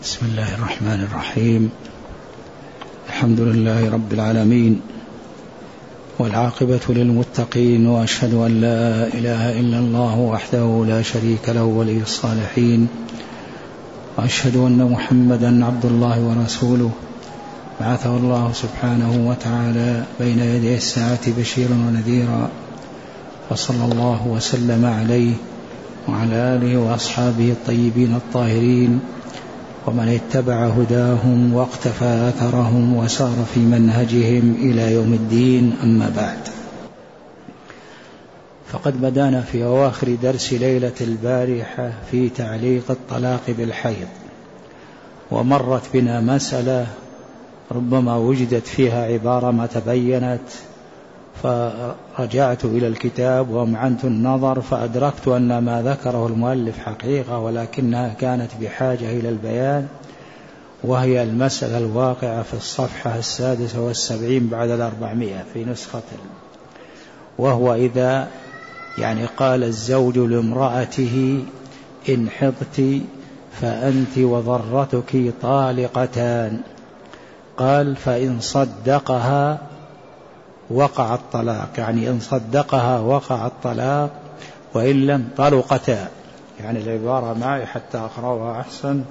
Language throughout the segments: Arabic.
بسم الله الرحمن الرحيم. الحمد لله رب العالمين، والعاقبة للمتقين، وأشهد أن لا إله إلا الله وحده لا شريك له ولي الصالحين، وأشهد أن محمدا عبد الله ورسوله بعثه الله سبحانه وتعالى بين يدي الساعة بشيرا ونذيرا، وصلى الله وسلم عليه وعلى آله وأصحابه الطيبين الطاهرين ومن اتبع هداهم واقتفى أثرهم وسار في منهجهم إلى يوم الدين. أما بعد، فقد بدأنا في أواخر درس ليلة البارحة في تعليق الطلاق بالحيض، ومرت بنا مسألة ربما وجدت فيها عبارة ما تبينت، فرجعت إلى الكتاب وأمعنت النظر فأدركت أن ما ذكره المؤلف حقيقة، ولكنها كانت بحاجة إلى البيان، وهي المسألة الواقعة في الصفحة 76 بعد 400 في نسخة، وهو إذا قال الزوج لامرأته إن حضت فأنت وضرتك طالقتان، قال فإن صدقها وقع الطلاق، إن صدقها وقع الطلاق، وإن لم طلقتا. العبارة معي حتى أقرأها أحسن.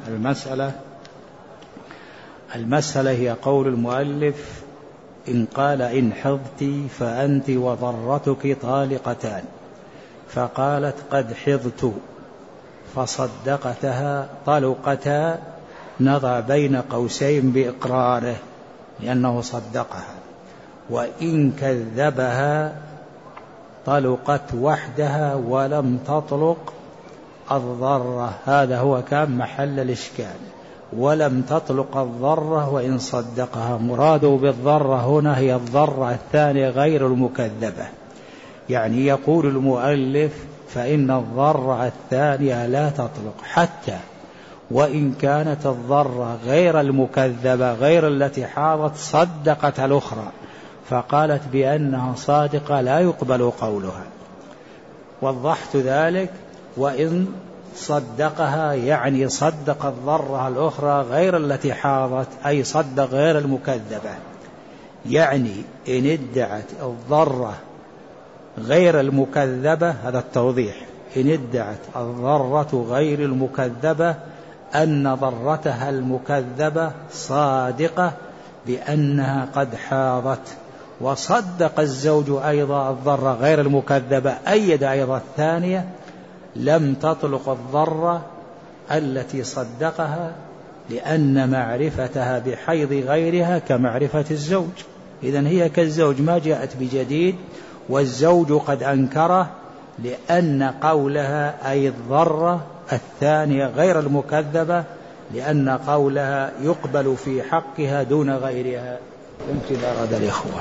المسألة هي قول المؤلف إن قال إن حضت فأنت وضرتك طالقتان، فقالت قد حضت فصدقتها طلقتا، نضع بين قوسين بإقراره لأنه صدقها، وإن كذبها طلقت وحدها ولم تطلق الضرة. هذا هو كان محل الإشكال، ولم تطلق الضرة وإن صدقها. مراده بالضرة هنا هي الضرة الثانية غير المكذبة، يقول المؤلف فإن الضرة الثانية لا تطلق حتى وإن كانت الضرة غير المكذبة غير التي حاضت صدقت الأخرى، فقالت بأنها صادقة لا يقبل قولها. وضحت ذلك. وإن صدقها صدق الضرة الأخرى غير التي حاضت، أي صدق غير المكذبة. إن ادعت الضرة غير المكذبة، هذا التوضيح، إن ادعت الضرة غير المكذبة أن ضرتها المكذبة صادقة بأنها قد حاضت، وصدق الزوج أيضا الضرة غير المكذبة، أيد أيضا الثانية، لم تطلق الضرة التي صدقها، لأن معرفتها بحيض غيرها كمعرفة الزوج. إذن هي كالزوج، ما جاءت بجديد، والزوج قد أنكره، لأن قولها أي الضرة الثانية غير المكذبة، لأن قولها يقبل في حقها دون غيرها. يمكن أراد الإخوة.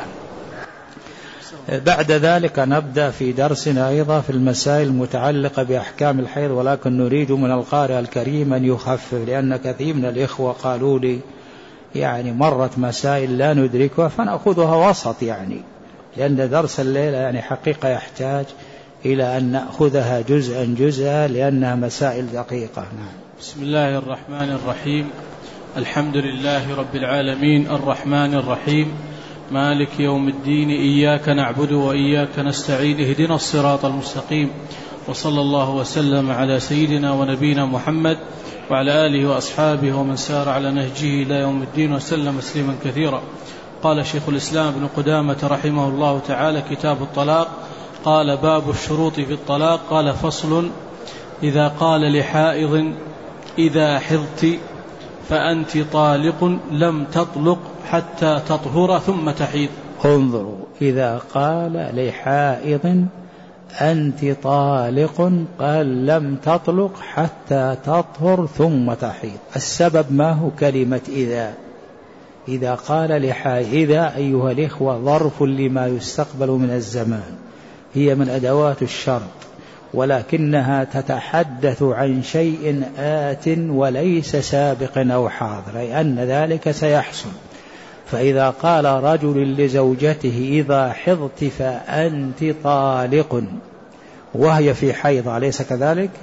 بعد ذلك نبدأ في درسنا أيضا في المسائل المتعلقة بأحكام الحيض، ولكن نريد من القارئ الكريم أن يخفف، لأن كثير من الإخوة قالوا لي مرت مسائل لا ندركها، فنأخذها وسط، لأن درس الليلة حقيقة يحتاج إلى أن نأخذها جزءا جزءا، لأنها مسائل دقيقة. نعم. بسم الله الرحمن الرحيم. الحمد لله رب العالمين، الرحمن الرحيم، مالك يوم الدين، إياك نعبد وإياك نستعين، اهدنا الصراط المستقيم، وصلى الله وسلم على سيدنا ونبينا محمد وعلى آله وأصحابه ومن سار على نهجه إلى يوم الدين وسلم تسليما كثيرا. قال شيخ الإسلام ابن قدامة رحمه الله تعالى: كتاب الطلاق. قال: باب الشروط في الطلاق. قال: فصل: إذا قال لحائض إذا حضت فأنت طالق لم تطلق حتى تطهر ثم تحيض. انظروا، إذا قال لحائض أنت طالق قال لم تطلق حتى تطهر ثم تحيض. السبب ما هو؟ كلمة إذا قال لحائض. إذا أيها الإخوة ظرف لما يستقبل من الزمان، هي من أدوات الشرط، ولكنها تتحدث عن شيء آت وليس سابق أو حاضر، أي أن ذلك سيحصل. فإذا قال رجل لزوجته إذا حضت فأنت طالق، وهي في حيض، أليس كذلك؟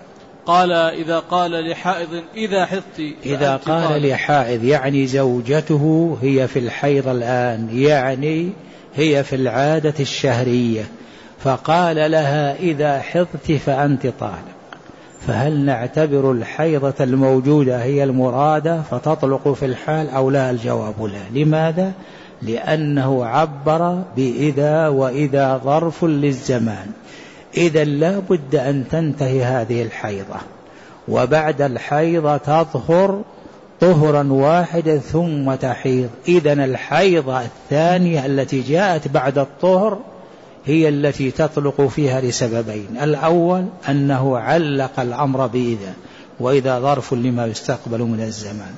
قال إذا قال لحائض إذا حضت إذا قال لحائض يعني زوجته هي في الحيض الآن، يعني هي في العادة الشهرية، فقال لها إذا حضت فأنت طالق، فهل نعتبر الحيضة الموجودة هي المرادة فتطلق في الحال أو لا؟ الجواب لا. لماذا؟ لأنه عبر بإذا، وإذا ظرف للزمان، إذا لا بد أن تنتهي هذه الحيضة، وبعد الحيضة تطهر طهرا واحدا ثم تحيض. إذن الحيضة الثانية التي جاءت بعد الطهر هي التي تطلق فيها لسببين: الأول أنه علق الأمر بإذا، وإذا ظرف لما يستقبل من الزمان.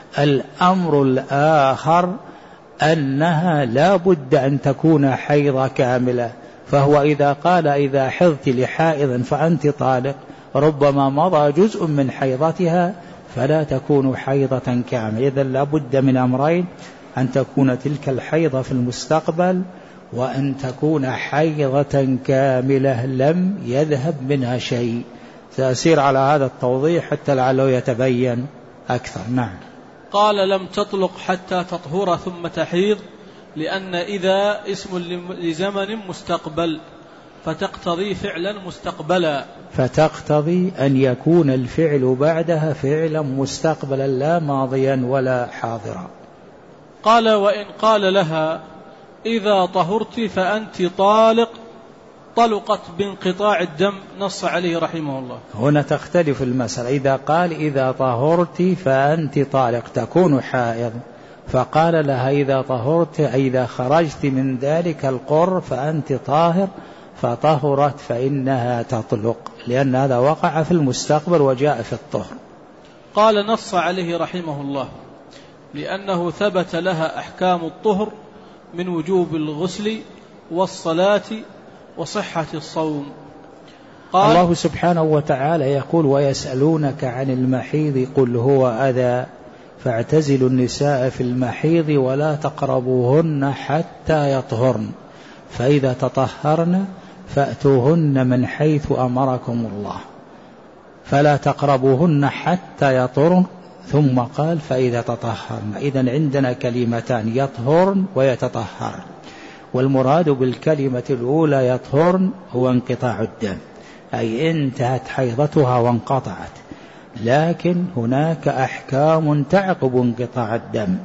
الأمر الآخر أنها لا بد أن تكون حيضة كاملة، فهو إذا قال إذا حضت لحائض فأنت طالق ربما مضى جزء من حيضتها فلا تكون حيضة كاملة. إذن لا بد من أمرين: أن تكون تلك الحيضة في المستقبل، وأن تكون حيضة كاملة لم يذهب منها شيء. سأسير على هذا التوضيح حتى لعله يتبين أكثر. نعم. قال لم تطلق حتى تطهر ثم تحيض، لأن إذا اسم لزمن مستقبل فتقتضي فعلا مستقبلا، فتقتضي أن يكون الفعل بعدها فعلا مستقبلا لا ماضيا ولا حاضرا. قال وإن قال لها إذا طهرت فأنت طالق طلقت بانقطاع الدم، نص عليه رحمه الله. هنا تختلف المسألة. إذا قال إذا طهرت فأنت طالق تكون حائض، فقال لها إذا طهرت أي إذا خرجت من ذلك القر فأنت طاهر، فطهرت فإنها تطلق، لأن هذا وقع في المستقبل وجاء في الطهر. قال نص عليه رحمه الله لأنه ثبت لها أحكام الطهر من وجوب الغسل والصلاة وصحة الصوم. قال الله سبحانه وتعالى يقول ويسألونك عن المحيض قل هو أذى فاعتزلوا النساء في المحيض ولا تقربوهن حتى يطهرن فإذا تطهرن فأتوهن من حيث أمركم الله فلا تقربوهن حتى يطهرن، ثم قال فإذا تطهرن. إذن عندنا كلمتان: يطهرن ويتطهرن، والمراد بالكلمة الأولى يطهرن هو انقطاع الدم، أي انتهت حيضتها وانقطعت، لكن هناك أحكام تعقب انقطاع الدم،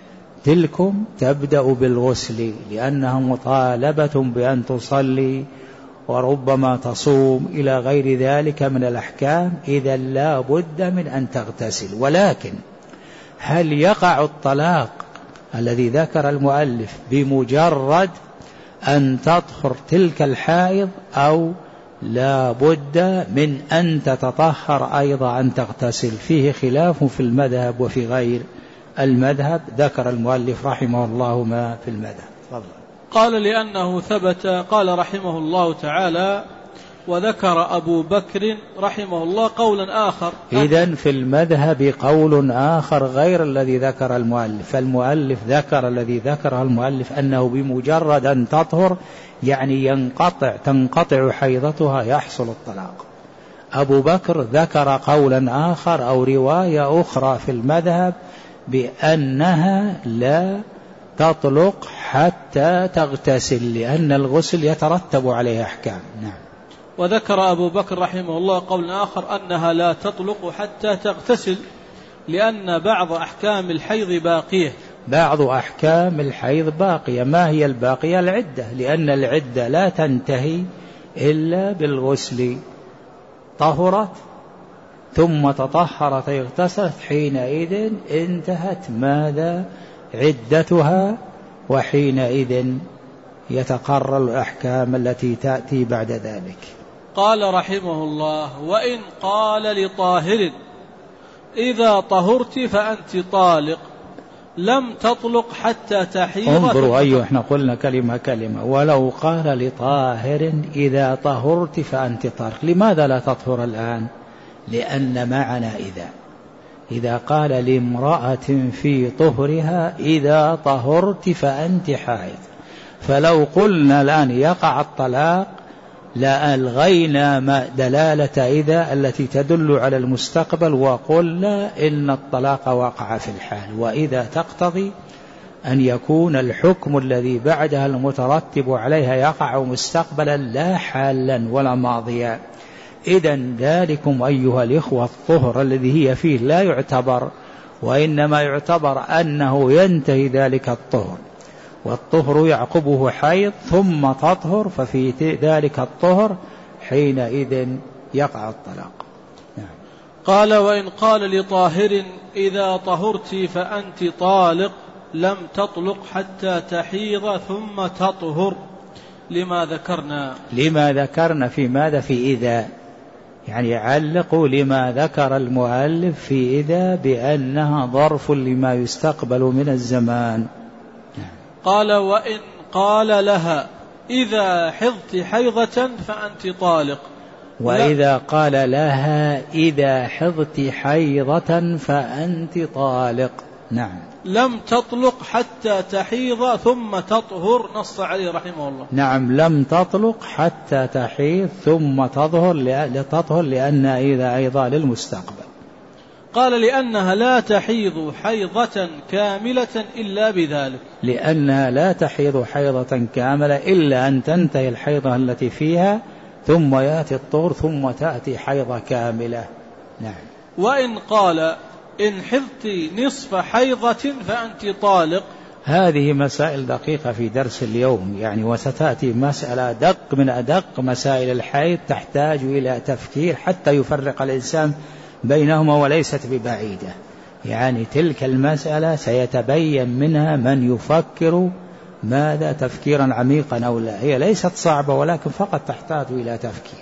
تلكم تبدأ بالغسل لأنها مطالبة بأن تصلي وربما تصوم إلى غير ذلك من الأحكام، إذا لا بد من أن تغتسل. ولكن هل يقع الطلاق الذي ذكر المؤلف بمجرد أن تطهر تلك الحائض أو لا بد من أن تتطهر أيضا أن تغتسل؟ فيه خلاف في المذهب وفي غير المذهب، ذكر المؤلف رحمه الله ما في المذهب. فضل. قال لأنه ثبت، قال رحمه الله تعالى وذكر أبو بكر رحمه الله قولا آخر. إذن في المذهب قول آخر غير الذي ذكر المؤلف، فالمؤلف ذكر الذي ذكره المؤلف أنه بمجرد أن تطهر يعني تنقطع حيضتها يحصل الطلاق. أبو بكر ذكر قولا آخر أو رواية أخرى في المذهب بأنها لا تطلق حتى تغتسل لأن الغسل يترتب عليه أحكام. نعم. وذكر أبو بكر رحمه الله قول آخر أنها لا تطلق حتى تغتسل لأن بعض أحكام الحيض باقية. بعض أحكام الحيض باقية. ما هي الباقية؟ العدة، لأن العدة لا تنتهي إلا بالغسل. طهرت ثم تطهرت اغتسلت حينئذ انتهت ماذا؟ عدتها، وحينئذ يتقرر الأحكام التي تأتي بعد ذلك. قال رحمه الله وإن قال لطاهر إذا طهرت فأنت طالق لم تطلق حتى تحيض. انظروا أيها، احنا قلنا كلمة ولو قال لطاهر إذا طهرت فأنت طالق، لماذا لا تطهر الآن؟ لأن معنا إذا قال لامرأة في طهرها إذا طهرت فأنت حائض، فلو قلنا الآن يقع الطلاق لا ألغينا ما دلالة إذا التي تدل على المستقبل وقلنا إن الطلاق وقع في الحال، وإذا تقتضي أن يكون الحكم الذي بعدها المترتب عليها يقع مستقبلا لا حالا ولا ماضيا. إذن ذلكم أيها الإخوة الطهر الذي هي فيه لا يعتبر، وإنما يعتبر أنه ينتهي ذلك الطهر، والطهر يعقبه حيض ثم تطهر، ففي ذلك الطهر حينئذ يقع الطلاق. قال: وإن قال لطاهر إذا طهرت فأنت طالق لم تطلق حتى تحيض ثم تطهر، لما ذكرنا في ماذا؟ في إذا، يعني علقوا لما ذكر المؤلف في إذا بأنها ظرف لما يستقبل من الزمان. قال: وإن قال لها إذا حضت حيضة فأنت طالق، وإذا قال لها إذا حضت حيضة فأنت طالق، نعم، لم تطلق حتى تحيض ثم تطهر، نص عليه رحمه الله. نعم، لم تطلق حتى تحيض ثم تطهر، لأن إذا أيضا للمستقبل. قال: لأنها لا تحيض حيضة كاملة إلا بذلك، لأنها لا تحيض حيضة كاملة إلا أن تنتهي الحيضة التي فيها ثم يأتي الطهر ثم تأتي حيضة كاملة. نعم. وإن قال إن حضت نصف حيضة فأنت طالق، هذه مسائل دقيقة في درس اليوم، يعني وستأتي مسألة دق من أدق مسائل الحيض تحتاج إلى تفكير حتى يفرق الإنسان بينهما، وليست ببعيدة، يعني تلك المسألة سيتبين منها من يفكر ماذا تفكيرا عميقا أو لا، هي ليست صعبة ولكن فقط تحتاج إلى تفكير.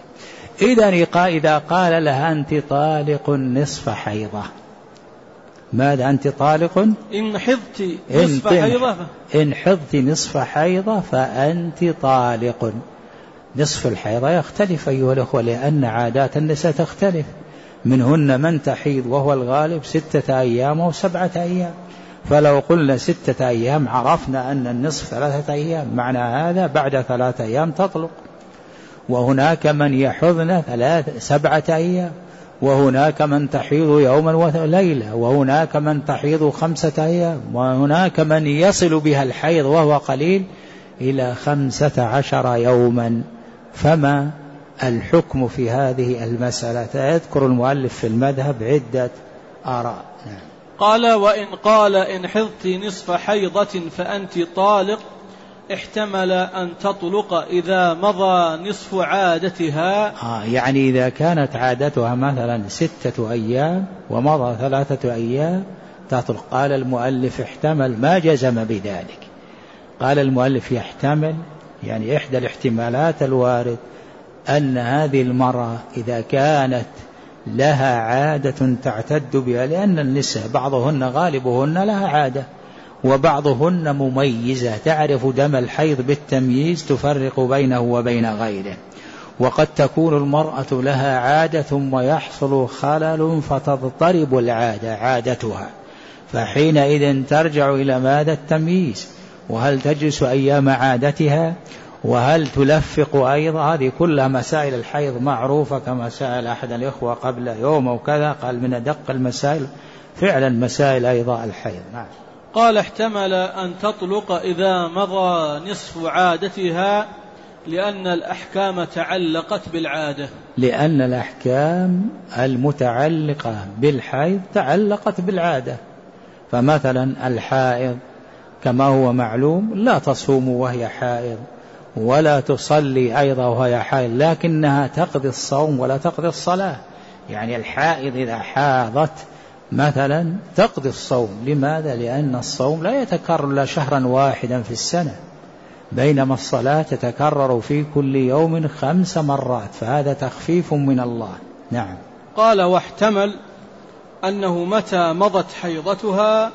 إذا قال لها أنت طالق نصف حيضة، ماذا أنت طالق؟ إن حضت نصف حيضة، إن حضت نصف حيضة فأنت طالق. نصف الحيضة يختلف أيها الأخوة، لأن عادات النساء تختلف، منهن من تحيض وهو الغالب 6 أيام أو 7 أيام، فلو قلنا 6 أيام عرفنا أن النصف 3 أيام، معنى هذا بعد 3 أيام تطلق. وهناك من يحضن 7 أيام، وهناك من تحيض يوما وليلة، وهناك من تحيض 5 أيام، وهناك من يصل بها الحيض وهو قليل إلى 15 يوما. فما الحكم في هذه المسألة؟ يذكر المؤلف في المذهب عدة آراء. قال: وإن قال إن حضت نصف حيضة فأنت طالق، احتمل أن تطلق إذا مضى نصف عادتها. يعني إذا كانت عادتها مثلا 6 أيام ومضى 3 أيام تطلق. قال المؤلف احتمل، ما جزم بذلك، قال المؤلف يحتمل، يعني إحدى الاحتمالات الوارد أن هذه المرأة إذا كانت لها عادة تعتد بها، لأن النساء بعضهن غالبهن لها عادة وبعضهن مميزة تعرف دم الحيض بالتمييز تفرق بينه وبين غيره، وقد تكون المرأة لها عادة ثم يحصل خلل فتضطرب عادتها، فحينئذ ترجع إلى ماذا؟ التمييز، وهل تجلس أيام عادتها، وهل تلفق أيضا؟ هذه كلها مسائل الحيض معروفة، كما سأل أحد الإخوة قبل يوم وكذا قال من أدق المسائل فعلا مسائل أيضا الحيض. نعم. قال: احتمل أن تطلق إذا مضى نصف عادتها، لأن الأحكام تعلقت بالعادة، لأن الأحكام المتعلقة بالحيض تعلقت بالعادة. فمثلا الحائض كما هو معلوم لا تصوم وهي حائض، ولا تصلي أيضا وهي حائض، لكنها تقضي الصوم ولا تقضي الصلاة. يعني الحائض إذا حاضت مثلا تقضي الصوم، لماذا؟ لأن الصوم لا يتكرر إلا شهرا واحدا في السنة، بينما الصلاة تتكرر في كل يوم 5 مرات، فهذا تخفيف من الله. نعم. قال: واحتمل أنه متى مضت حيضتها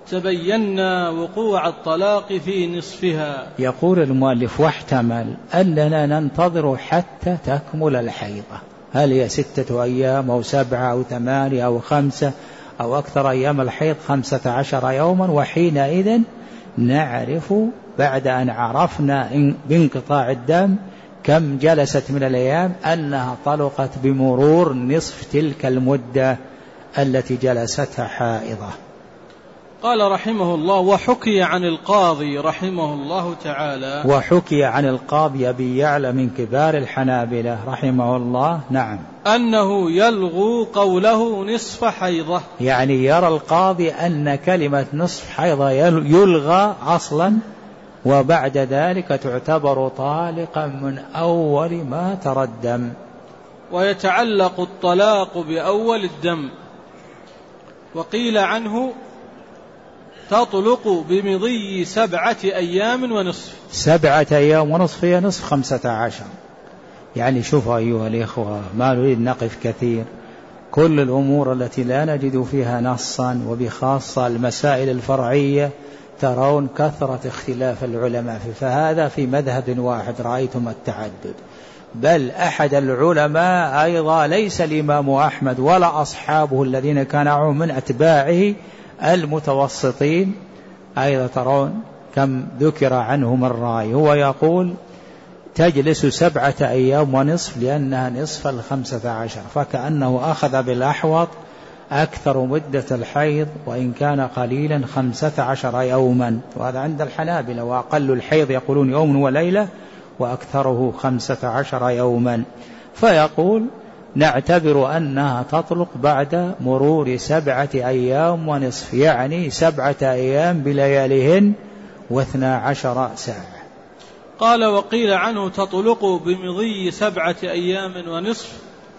تبينا وقوع الطلاق في نصفها. يقول المؤلف: واحتمل أننا ننتظر حتى تكمل الحيضة، هل هي 6 أيام أو 7 أو 8 أو 5 أو أكثر أيام الحيض 15 يوما، وحينئذ نعرف بعد أن عرفنا بانقطاع الدم كم جلست من الأيام أنها طلقت بمرور نصف تلك المدة التي جلستها حائضة. قال رحمه الله: وحكي عن القاضي رحمه الله تعالى، وحكي عن القاضي أبي يعلى من كبار الحنابلة رحمه الله، نعم، أنه يلغو قوله نصف حيضة، يعني يرى القاضي أن كلمة نصف حيضة يلغى أصلا، وبعد ذلك تعتبر طالقا من أول ما تردم. ويتعلق الطلاق بأول الدم. وقيل عنه: تطلق بمضي 7 أيام ونصف. 7 أيام ونصف هي نصف 15. يعني شوفوا أيها الإخوة، ما نريد نقف كثير، كل الأمور التي لا نجد فيها نصا، وبخاصة المسائل الفرعية ترون كثرة اختلاف العلماء فهذا في مذهب واحد رأيتم التعدد، بل أحد العلماء أيضا ليس الإمام أحمد ولا أصحابه الذين كانوا من أتباعه المتوسطين، أيضا ترون كم ذكر عنه من رأي، هو يقول تجلس 7 أيام ونصف لأنها نصف 15، فكأنه أخذ بالأحوط أكثر مدة الحيض وإن كان قليلا 15 يوما، وهذا عند الحنابلة، وأقل الحيض يقولون يوم وليلة وأكثره 15 يوما، فيقول نعتبر أنها تطلق بعد مرور 7 أيام ونصف، يعني 7 أيام بلياليهن و12 ساعة. قال: وقيل عنه تطلق بمضي 7 أيام ونصف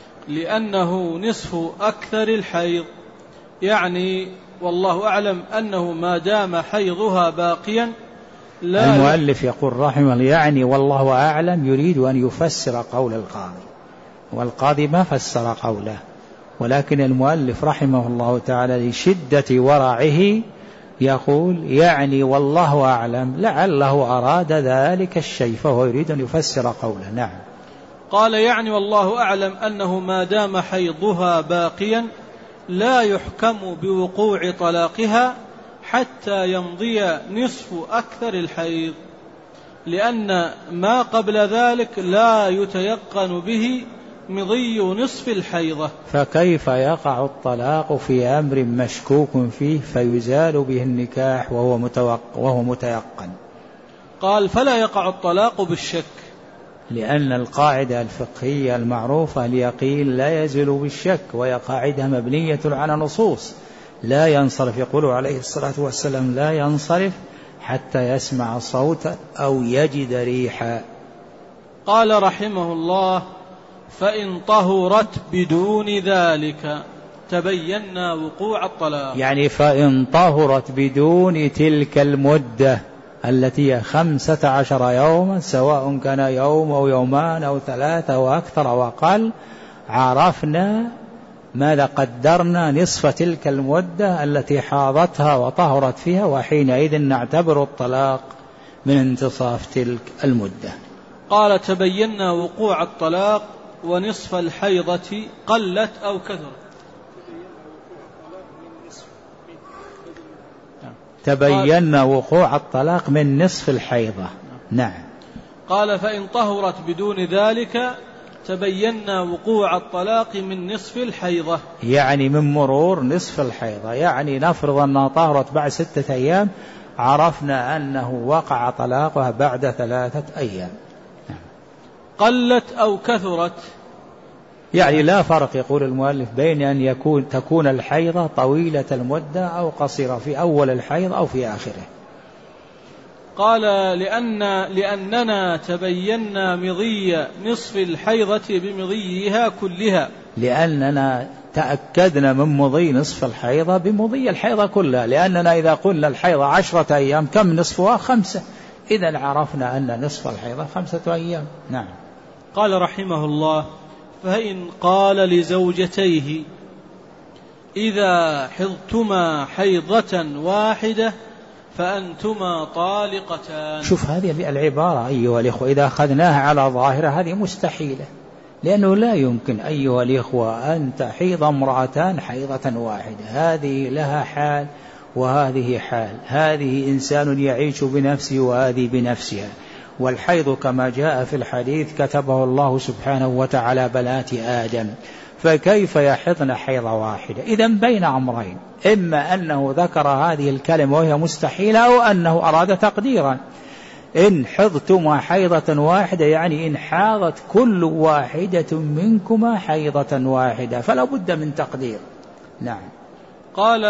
لأنه نصف أكثر الحيض، يعني والله أعلم أنه ما دام حيضها باقيا لا. المؤلف يقول رحمه الله يعني والله أعلم يريد أن يفسر قول القاضي، والقاضي ما فسر قوله، ولكن المؤلف رحمه الله تعالى لشدة ورعه يقول يعني والله أعلم، لعله أراد ذلك الشيء فهو يريد أن يفسر قوله. نعم. قال: يعني والله أعلم أنه ما دام حيضها باقيا لا يحكم بوقوع طلاقها حتى يمضي نصف أكثر الحيض، لأن ما قبل ذلك لا يتيقن به مضي نصف الحيضة. فكيف يقع الطلاق في أمر مشكوك فيه فيزال به النكاح وهو متيقن؟ قال: فلا يقع الطلاق بالشك، لأن القاعدة الفقهية المعروفة اليقين لا يزول بالشك، وهي قاعدة مبنية على نصوص لا ينصرف، يقول عليه الصلاة والسلام لا ينصرف حتى يسمع صوتا أو يجد ريحا. قال رحمه الله: فإن طهرت بدون ذلك تبين وقوع الطلاق، يعني فإن طهرت بدون تلك المدة التي هي 15 يوما، سواء كان يوم أو يومان أو 3 أو أكثر أو أقل، عرفنا ماذا قدرنا نصف تلك المدة التي حاضتها وطهرت فيها، وحينئذ نعتبر الطلاق من انتصاف تلك المدة. قال: تبين وقوع الطلاق ونصف الحيضة قلت أو كثرت. تبين وقوع الطلاق من نصف الحيضة. نعم. قال: فإن طهرت بدون ذلك تبين وقوع الطلاق من نصف الحيضة، يعني من مرور نصف الحيضة، يعني نفرض أنها طهرت بعد 6 أيام، عرفنا أنه وقع طلاقها بعد 3 أيام. قلت أو كثرت، يعني لا فرق يقول المؤلف بين أن تكون الحيضة طويلة المدة أو قصيرة، في أول الحيض أو في آخره. قال: لأننا تبينا مضي نصف الحيضة بمضيها كلها، لأننا تأكدنا من مضي نصف الحيضة بمضي الحيضة كلها، لأننا إذا قلنا الحيضة 10 أيام كم نصفها؟ 5، إذن عرفنا أن نصف الحيضة 5 أيام. نعم. قال رحمه الله: فإن قال لزوجتيه إذا حضتما حيضة واحدة فأنتما طالقتان. شوف هذه العبارة أيها الإخوة إذا أخذناها على ظاهرة هذه مستحيلة، لأنه لا يمكن أيها الإخوة أن تحيض امرأتان حيضة واحدة، هذه لها حال وهذه حال، هذه إنسان يعيش بنفسه وهذه بنفسها، والحيض كما جاء في الحديث كتبه الله سبحانه وتعالى بنات آدم، فكيف يحضن حيضة واحدة؟ إذن بين أمرين، إما أنه ذكر هذه الكلمة وهي مستحيلة، أو أنه أراد تقديرا. إن حضتما حيضة واحدة يعني إن حاضت كل واحدة منكما حيضة واحدة، فلا بد من تقدير. نعم. قال: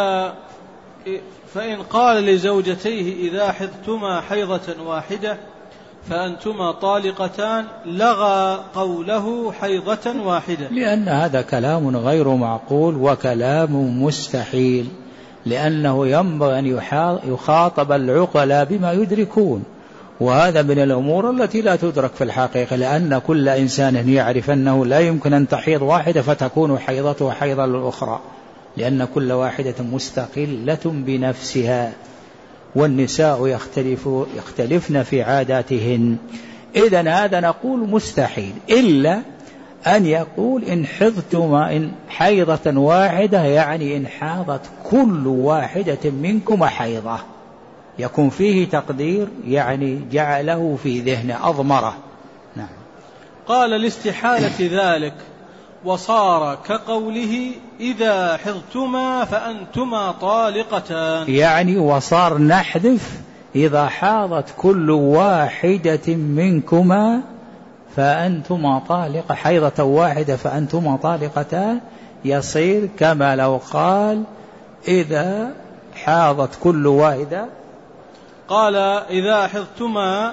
فإن قال لزوجتيه إذا حضتما حيضة واحدة فأنتما طالقتان لغى قوله حيضة واحدة، لأن هذا كلام غير معقول وكلام مستحيل، لأنه ينبغي أن يخاطب العقلاء بما يدركون، وهذا من الأمور التي لا تدرك في الحقيقة، لأن كل إنسان يعرف أنه لا يمكن أن تحيض واحدة فتكون حيضته حيضة للأخرى، لأن كل واحدة مستقلة بنفسها، والنساء يختلفن في عاداتهن. إذن هذا نقول مستحيل، إلا أن يقول إن حضتما إن حيضة واحدة يعني إن حاضت كل واحدة منكم حيضة، يكون فيه تقدير، يعني جعله في ذهنه أضمره. نعم. قال: لاستحالة ذلك وصار كقوله إذا حضتما فأنتما طالقتان، يعني وصار نحذف إذا حاضت كل واحدة منكما فأنتما طالقة، حيضة واحدة فأنتما طالقتان، يصير كما لو قال إذا حاضت كل واحدة. قال: إذا حضتما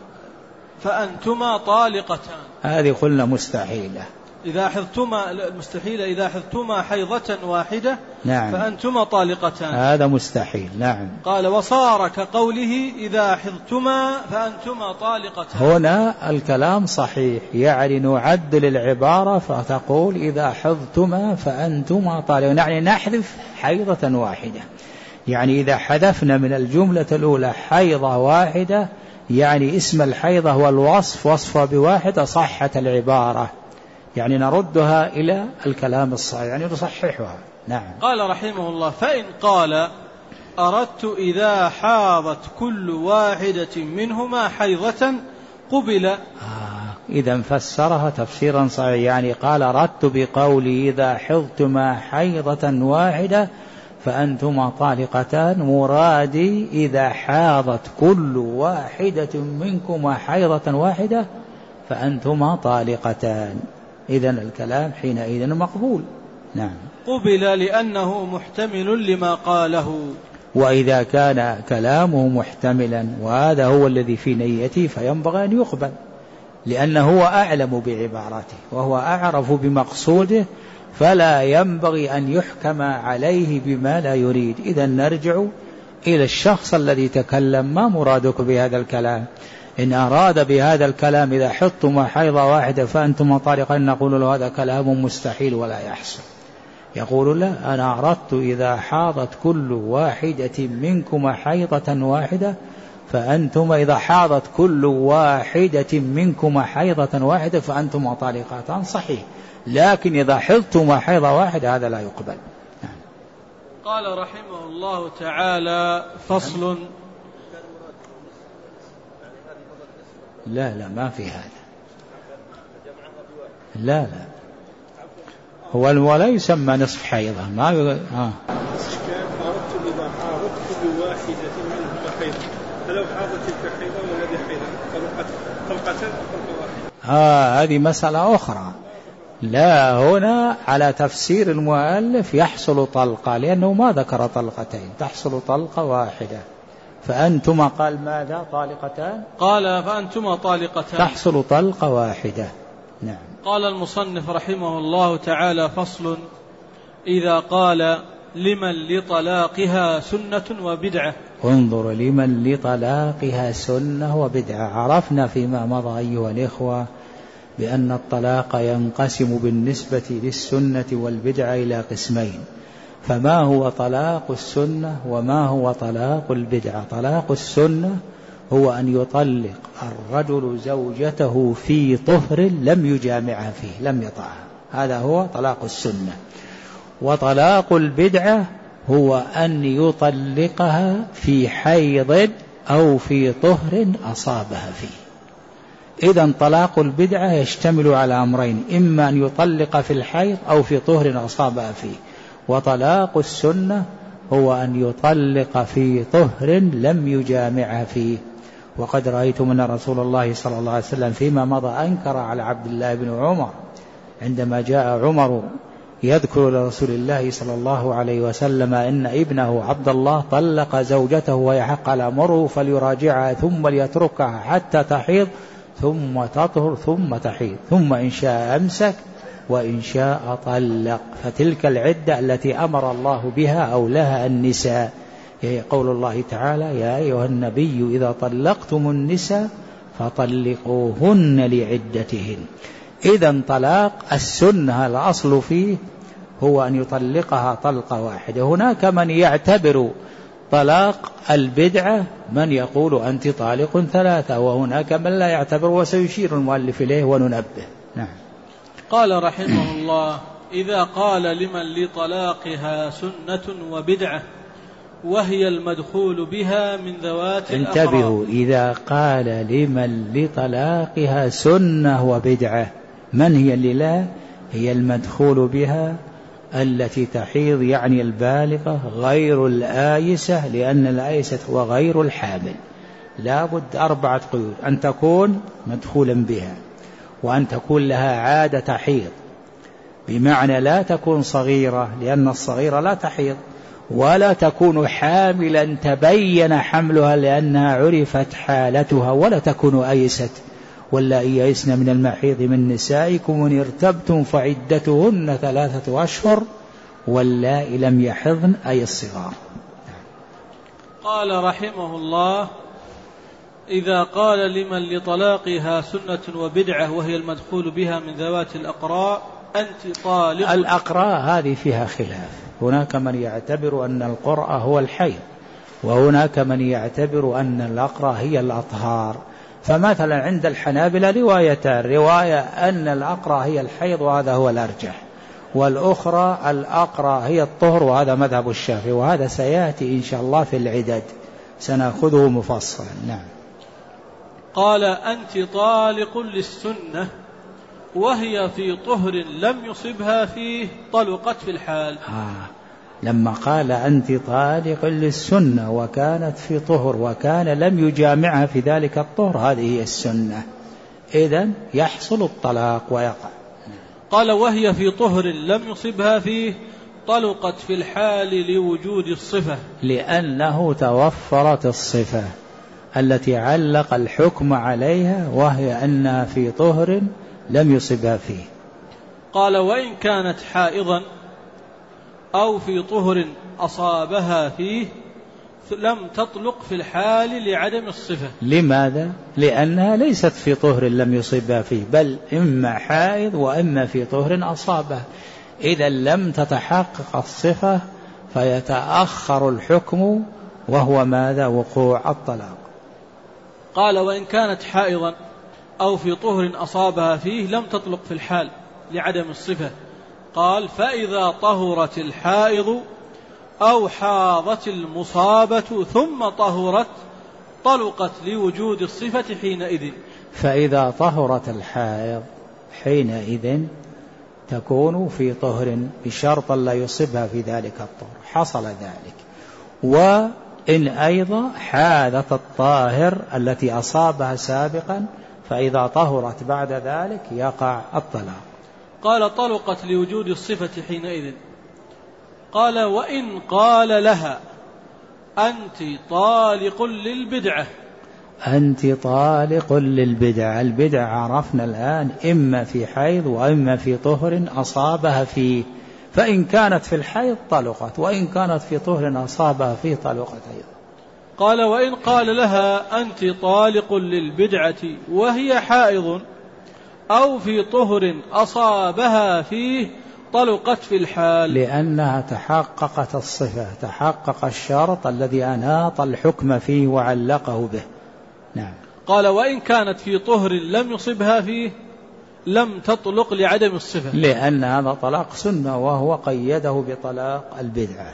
فأنتما طالقتان، هذه قلنا مستحيلة. إذا حضتما المستحيلة إذا حضتما حيضة واحدة نعم. فأنتما طالقتان، هذا مستحيل. نعم. قال: وصار كقوله إذا حضتما فأنتما طالقتان. هنا الكلام صحيح، يعني نعدل العبارة فتقول إذا حضتما فأنتما طالقتان، يعني نحذف حيضة واحدة، يعني إذا حذفنا من الجملة الأولى حيضة واحدة يعني اسم الحيضة هو الوصف وصفها بواحدة، صحت العبارة، يعني نردها إلى الكلام الصحيح، يعني نصححها. نعم. قال رحمه الله: فإن قال أردت إذا حاضت كل واحدة منهما حيضة قبل. إذا فسرها تفسيرا صحيح، يعني قال أردت بقولي إذا حضتما حيضة واحدة فأنتما طالقتان، مرادي إذا حاضت كل واحدة منكما حيضة واحدة فأنتما طالقتان، إذن الكلام حينئذ مقبول. نعم. قبل لأنه محتمل لما قاله، وإذا كان كلامه محتملا وهذا هو الذي في نيته فينبغي أن يقبل، لأنه هو أعلم بعبارته وهو أعرف بمقصوده، فلا ينبغي أن يحكم عليه بما لا يريد. إذا نرجع إلى الشخص الذي تكلم، ما مرادك بهذا الكلام؟ إن أراد بهذا الكلام إذا حضتما حيضة واحدة فأنتما طالقان، نقول له هذا كلام مستحيل ولا يحصل. يقول لا، أنا أردت إذا حاضت كل واحدة منكما حيضة واحدة فأنتما، إذا حاضت كل واحدة منكما حيضة واحدة فأنتما طالقاتان، صحيح، لكن إذا حضتما حيضة واحدة هذا لا يقبل. قال رحمه الله تعالى: فصل. لا ما في هذا، لا هو ولا يسمى نصف حيضة، ما أردت إذا حاضت كل واحدة منهما حيضة، فلو حاضت تلك حيضة والذي حيضة طلقتان أو واحدة. هذه مسألة أخرى. لا، هنا على تفسير المؤلف يحصل طلقة، لأنه ما ذكر طلقتين، تحصل طلقة واحدة. فأنتما قال ماذا؟ طالقتان. قال: فأنتما طالقتان، تحصل طلقة واحدة. نعم. قال المصنف رحمه الله تعالى: فصل. إذا قال لمن لطلاقها سنة وبدعة. انظر، لمن لطلاقها سنة وبدعة. عرفنا فيما مضى أيها الإخوة بأن الطلاق ينقسم بالنسبة للسنة والبدعة إلى قسمين، فما هو طلاق السنة وما هو طلاق البدعة؟ طلاق السنة هو أن يطلق الرجل زوجته في طهر لم يجامعها فيه، لم يطعها، هذا هو طلاق السنة. وطلاق البدعة هو أن يطلقها في حيض أو في طهر أصابها فيه، إذن طلاق البدعة يشتمل على أمرين: إما أن يطلق في الحيض أو في طهر أصابها فيه. وطلاق السنة هو أن يطلق في طهر لم يجامعها فيه. وقد رأيتم أن رسول الله صلى الله عليه وسلم فيما مضى أنكر على عبد الله بن عمر عندما جاء عمر يذكر لرسول الله صلى الله عليه وسلم إن ابنه عبد الله طلق زوجته وهي حق على مره فليراجعها ثم ليتركها حتى تحيض ثم تطهر ثم تحيض ثم إن شاء أمسك وإن شاء طلق. فتلك العدة التي أمر الله بها أو لها النساء. قول الله تعالى: يا أيها النبي إذا طلقتم النساء فطلقوهن لعدتهن. إذن طلاق السنة الأصل فيه هو أن يطلقها طلقة واحدة. هناك من يعتبر طلاق البدعة من يقول أنت طالق ثلاثة، وهناك من لا يعتبر، وسيشير المؤلف إليه وننبه. نعم. قال رحمه الله: إذا قال لمن لطلاقها سنة وبدعة وهي المدخول بها من ذوات الأقراء. انتبهوا، إذا قال لمن لطلاقها سنة وبدعة، من هي اللي لا؟ هي المدخول بها التي تحيض، يعني البالغة غير الآيسة، لأن الآيسة هو غير الحامل. لا بد 4 قيود: أن تكون مدخولا بها، وأن تكون لها عادة حيض، بمعنى لا تكون صغيرة لأن الصغيرة لا تحيض، ولا تكون حاملا تبين حملها لأنها عرفت حالتها، ولا تكون أيست. واللائي يئسن من المحيض من نسائكم وإن ارتبتم فعدتهن 3 أشهر واللائي لم يحضن، أي الصغار. قال رحمه الله: إذا قال لمن لطلاقها سنة وبدعة وهي المدخول بها من ذوات الأقراء أنت طالق. الأقراء هذه فيها خلاف، هناك من يعتبر أن القرء هو الحيض، وهناك من يعتبر أن الأقراء هي الأطهار. فمثلا عند الحنابلة روايتان: رواية أن الأقراء هي الحيض وهذا هو الأرجح، والأخرى الأقراء هي الطهر وهذا مذهب الشافعي، وهذا سيأتي إن شاء الله في العدد سنأخذه مفصلا. نعم. قال: أنت طالق للسنة وهي في طهر لم يصبها فيه طلقت في الحال. لما قال أنت طالق للسنة وكانت في طهر وكان لم يجامعها في ذلك الطهر، هذه هي السنة، إذن يحصل الطلاق ويقع. قال: وهي في طهر لم يصبها فيه طلقت في الحال لوجود الصفة، لأنه توفرت الصفة التي علق الحكم عليها، وهي أنها في طهر لم يصبها فيه. قال: وإن كانت حائضا أو في طهر أصابها فيه لم تطلق في الحال لعدم الصفة. لماذا؟ لأنها ليست في طهر لم يصبها فيه، بل إما حائض وإما في طهر أصابها. إذا لم تتحقق الصفة فيتأخر الحكم، وهو ماذا؟ وقوع الطلاق. قال: وإن كانت حائضا أو في طهر أصابها فيه لم تطلق في الحال لعدم الصفة. قال: فإذا طهرت الحائض أو حاضت المصابة ثم طهرت طلقت لوجود الصفة حينئذ. فإذا طهرت الحائض حينئذ تكون في طهر بشرط لا يصبها في ذلك الطهر، حصل ذلك. وإن أيضا حاذت الطاهر التي أصابها سابقا، فإذا طهرت بعد ذلك يقع الطلاق. قال: طلقت لوجود الصفة حينئذ. قال: وإن قال لها أنت طالق للبدعة. أنت طالق للبدعة. البدعة عرفنا الآن إما في حيض وإما في طهر أصابها فيه، فإن كانت في الحيض طلقت، وإن كانت في طهر أصابها فيه طلقت أيضا. قال: وإن قال لها أنت طالق للبدعة وهي حائض أو في طهر أصابها فيه طلقت في الحال، لأنها تحققت الصفة، تحقق الشرط الذي أناط الحكم فيه وعلقه به. نعم. قال: وإن كانت في طهر لم يصبها فيه لم تطلق لعدم الصفة، لأن هذا طلاق سنة وهو قيده بطلاق البدعة.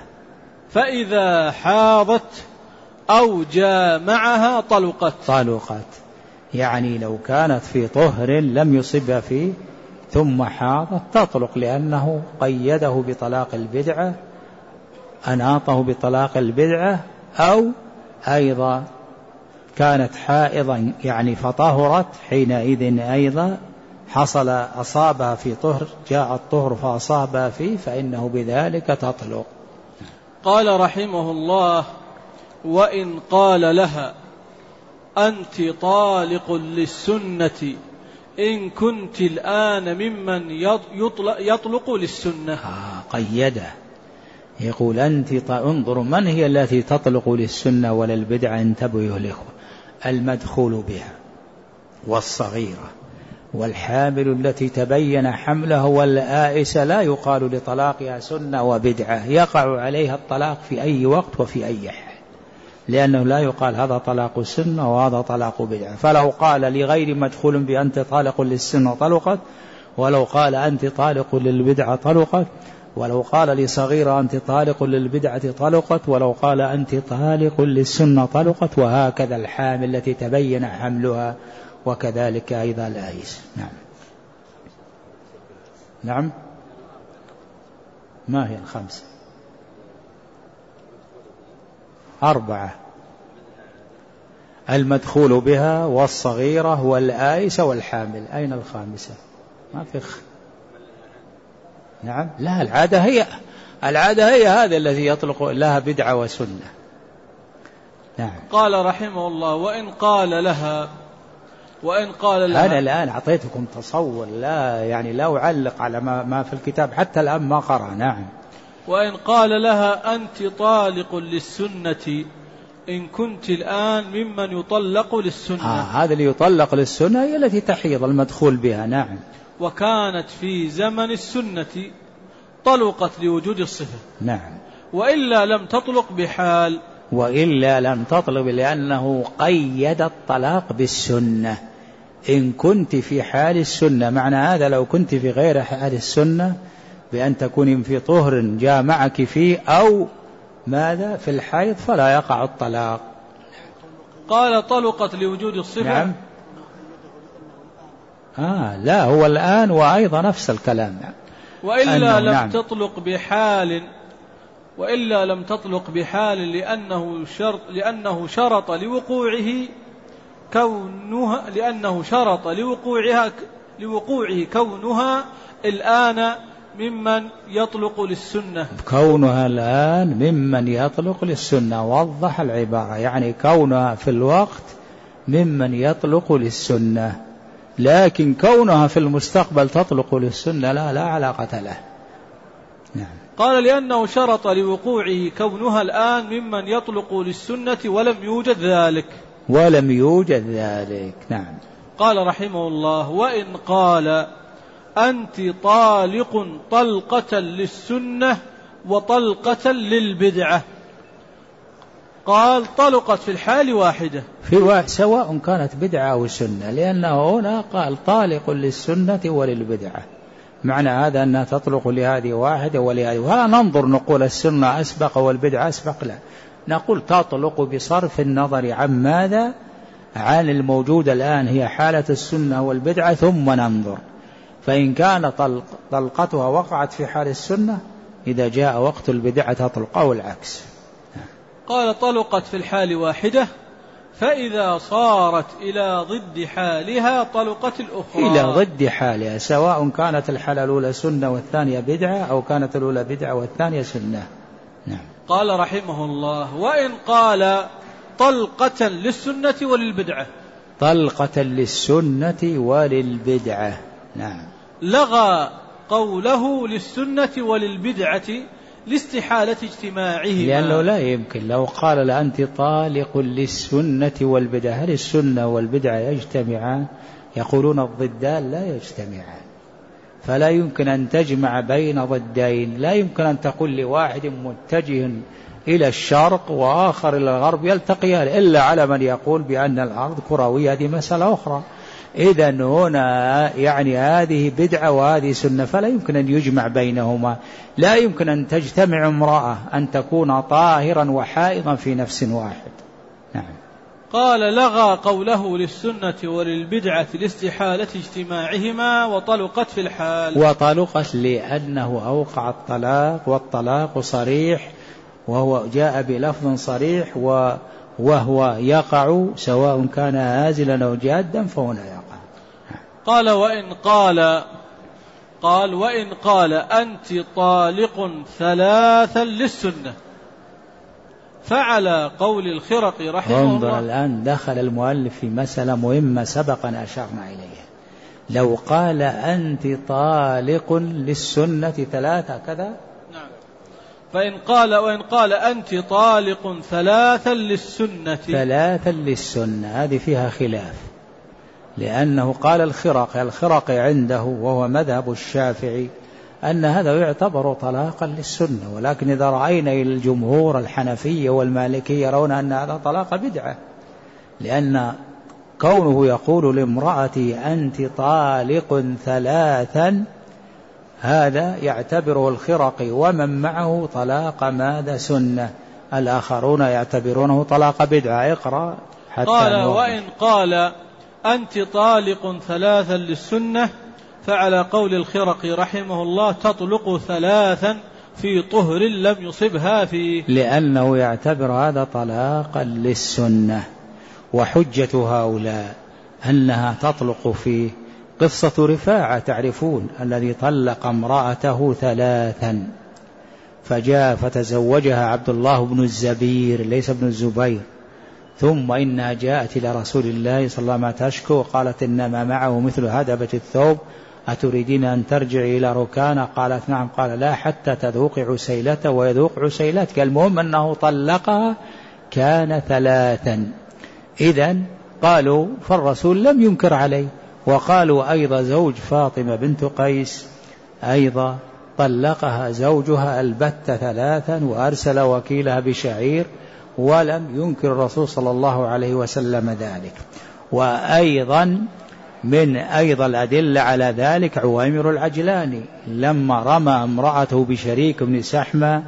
فإذا حاضت أو جامعها طلقت. يعني لو كانت في طهر لم يصبها فيه ثم حاضت تطلق، لأنه قيده بطلاق البدعة، أناطه بطلاق البدعة، أو أيضا كانت حائضا يعني فطهرت، حينئذ أيضا أصابها في طهر، جاء الطهر فأصابها فيه، فإنه بذلك تطلق. قال رحمه الله: وإن قال لها أنت طالق للسنة إن كنت الآن ممن يطلق للسنة. قيده، يقول أنت انظروا من هي التي تطلق للسنة ولا البدعة، انتبهوا لكم: المدخول بها والصغيرة والحامل التي تبين حمله والآئسة لا يقال لطلاقها سنة وبدعة، يقع عليها الطلاق في أي وقت وفي أي حال، لأنه لا يقال هذا طلاق سنة وهذا طلاق بدعة. فلو قال لغير مدخول بأنت طالق للسنة طلقت، ولو قال أنت طالق للبدعة طلقت، ولو قال لصغيرة أنت طالق للبدعة طلقت، ولو قال أنت طالق للسنة طلقت، وهكذا الحامل التي تبين حملها، وكذلك أيضا الآيس. نعم. ما هي الخمسة؟ 4: المدخول بها والصغيرة والآيسة والحامل. أين الخامسة؟ ما في نعم، لا، العادة هي هذا الذي يطلق لها بدعة وسنة. نعم. قال رحمه الله: وإن قال لها أنا الآن أعطيتكم تصور، لا أعلق على ما في الكتاب، حتى الآن ما قرأ. نعم. وإن قال لها أنت طالق للسنة إن كنت الآن ممن يطلق للسنة. هذا اللي يطلق للسنة هي التي تحيض، المدخول بها. نعم. وكانت في زمن السنة طلقت لوجود الصفة. نعم. وإلا لم تطلق بحال. وإلا لم تطلق، لأنه قيد الطلاق بالسنة. إن كنت في حال السنة، معنى هذا لو كنت في غير حال السنة بأن تكوني في طهر جاء معك فيه، أو ماذا في الحيض، فلا يقع الطلاق. قال طلقت لوجود الصفة. نعم. لا، هو الآن وأيضا نفس الكلام. وإلا لم تطلق بحال، وإلا لم تطلق بحال لأنه شرط لوقوعه كونها الآن ممن يطلق للسنة. كونها الآن ممن يطلق للسنة، وضح العبارة، يعني كونها في الوقت ممن يطلق للسنة، لكن كونها في المستقبل تطلق للسنة لا علاقة له. نعم. قال: لأنه شرط لوقوعه كونها الآن ممن يطلق للسنة ولم يوجد ذلك. نعم. قال رحمه الله: وإن قال أنت طالق طلقة للسنة وطلقة للبدعة، قال طلقت في الحال واحدة، سواء كانت بدعة أو سنة، لأنه هنا قال طالق للسنة وللبدعة، معنى هذا أنها تطلق لهذه واحدة ولهذه. ولا ننظر نقول السنة أسبق والبدعة أسبق، لا، نقول تطلق بصرف النظر عن ماذا، عن الموجود الآن هي حالة السنة والبدعة، ثم ننظر. فإن كان طلقتها وقعت في حال السنة، إذا جاء وقت البدعة تطلق، أو العكس. قال طلقت في الحال واحدة، فإذا صارت إلى ضد حالها طلقت الأخرى. إلى ضد حالها، سواء كانت الحالة الأولى سنة والثانية بدعة، أو كانت الأولى بدعة والثانية سنة. نعم. قال رحمه الله: وإن قال طلقة للسنة وللبدعة. طلقة للسنة وللبدعة. نعم. لغى قوله للسنة وللبدعة لاستحالة اجتماعهما، لأنه لا يمكن. لو قال لأنت طالق للسنة والبدعة، هل السنة والبدعة يجتمعان؟ يقولون الضدان لا يجتمعان، فلا يمكن أن تجمع بين ضدين. لا يمكن أن تقول لواحد متجه إلى الشرق وآخر إلى الغرب يلتقيان، إلا على من يقول بأن الأرض كروية، هذه مسألة أخرى. إذن هنا يعني هذه بدعة وهذه سنة، فلا يمكن أن يجمع بينهما. لا يمكن أن تجتمع امرأة أن تكون طاهرا وحائضا في نفس واحد. نعم. قال لغى قوله للسنة وللبدعة لاستحالة اجتماعهما وطلقت في الحال. وطلقت لأنه أوقع الطلاق، والطلاق صريح، وهو جاء بلفظ صريح وهو يقع سواء كان هازلا أو جادا فهنا يقع. قال وإن قال أنت طالق ثلاثا للسنة فعلى قول الخرقي رحمه الله. انظر الآن دخل المؤلف في مسألة مهمة سبقا أشرنا إليها. لو قال أنت طالق للسنة ثلاثة كذا، نعم. وإن قال أنت طالق ثلاثا للسنة هذه فيها خلاف، لأنه قال الخرقي عنده وهو مذهب الشافعي أن هذا يعتبر طلاقا للسنة، ولكن إذا رأينا الجمهور الحنفية والمالكية يرون أن هذا طلاق بدعة، لأن كونه يقول لامرأتي أنت طالق ثلاثا هذا يعتبره الخرقي ومن معه طلاق ماذا سنة، الآخرون يعتبرونه طلاق بدعة. اقرأ حتى قال وإن قال أنت طالق ثلاثا للسنة فعلى قول الخرقي رحمه الله تطلق ثلاثا في طهر لم يصبها فيه، لأنه يعتبر هذا طلاقا للسنة. وحجة هؤلاء أنها تطلق فيه قصة رفاعة تعرفون، الذي طلق امرأته ثلاثا فجاء فتزوجها عبد الله بن الزبير ليس ابن الزبير، ثم إنها جاءت إلى رسول الله صلى الله عليه وسلم تشكو وقالت إنما معه مثل هدبة الثوب أتريدين أن ترجع إلى ركانة؟ قالت نعم. قال لا حتى تذوق عسيلته ويذوق عسيلتك. المهم أنه طلقها كان ثلاثا. إذن قالوا فالرسول لم ينكر عليه. وقالوا أيضا زوج فاطمة بنت قيس أيضا طلقها زوجها البت ثلاثا وأرسل وكيلها بشعير ولم ينكر الرسول صلى الله عليه وسلم ذلك. وأيضا من أيضا الأدلة على ذلك عويمر العجلاني لما رمى امرأته بشريك بن سحمة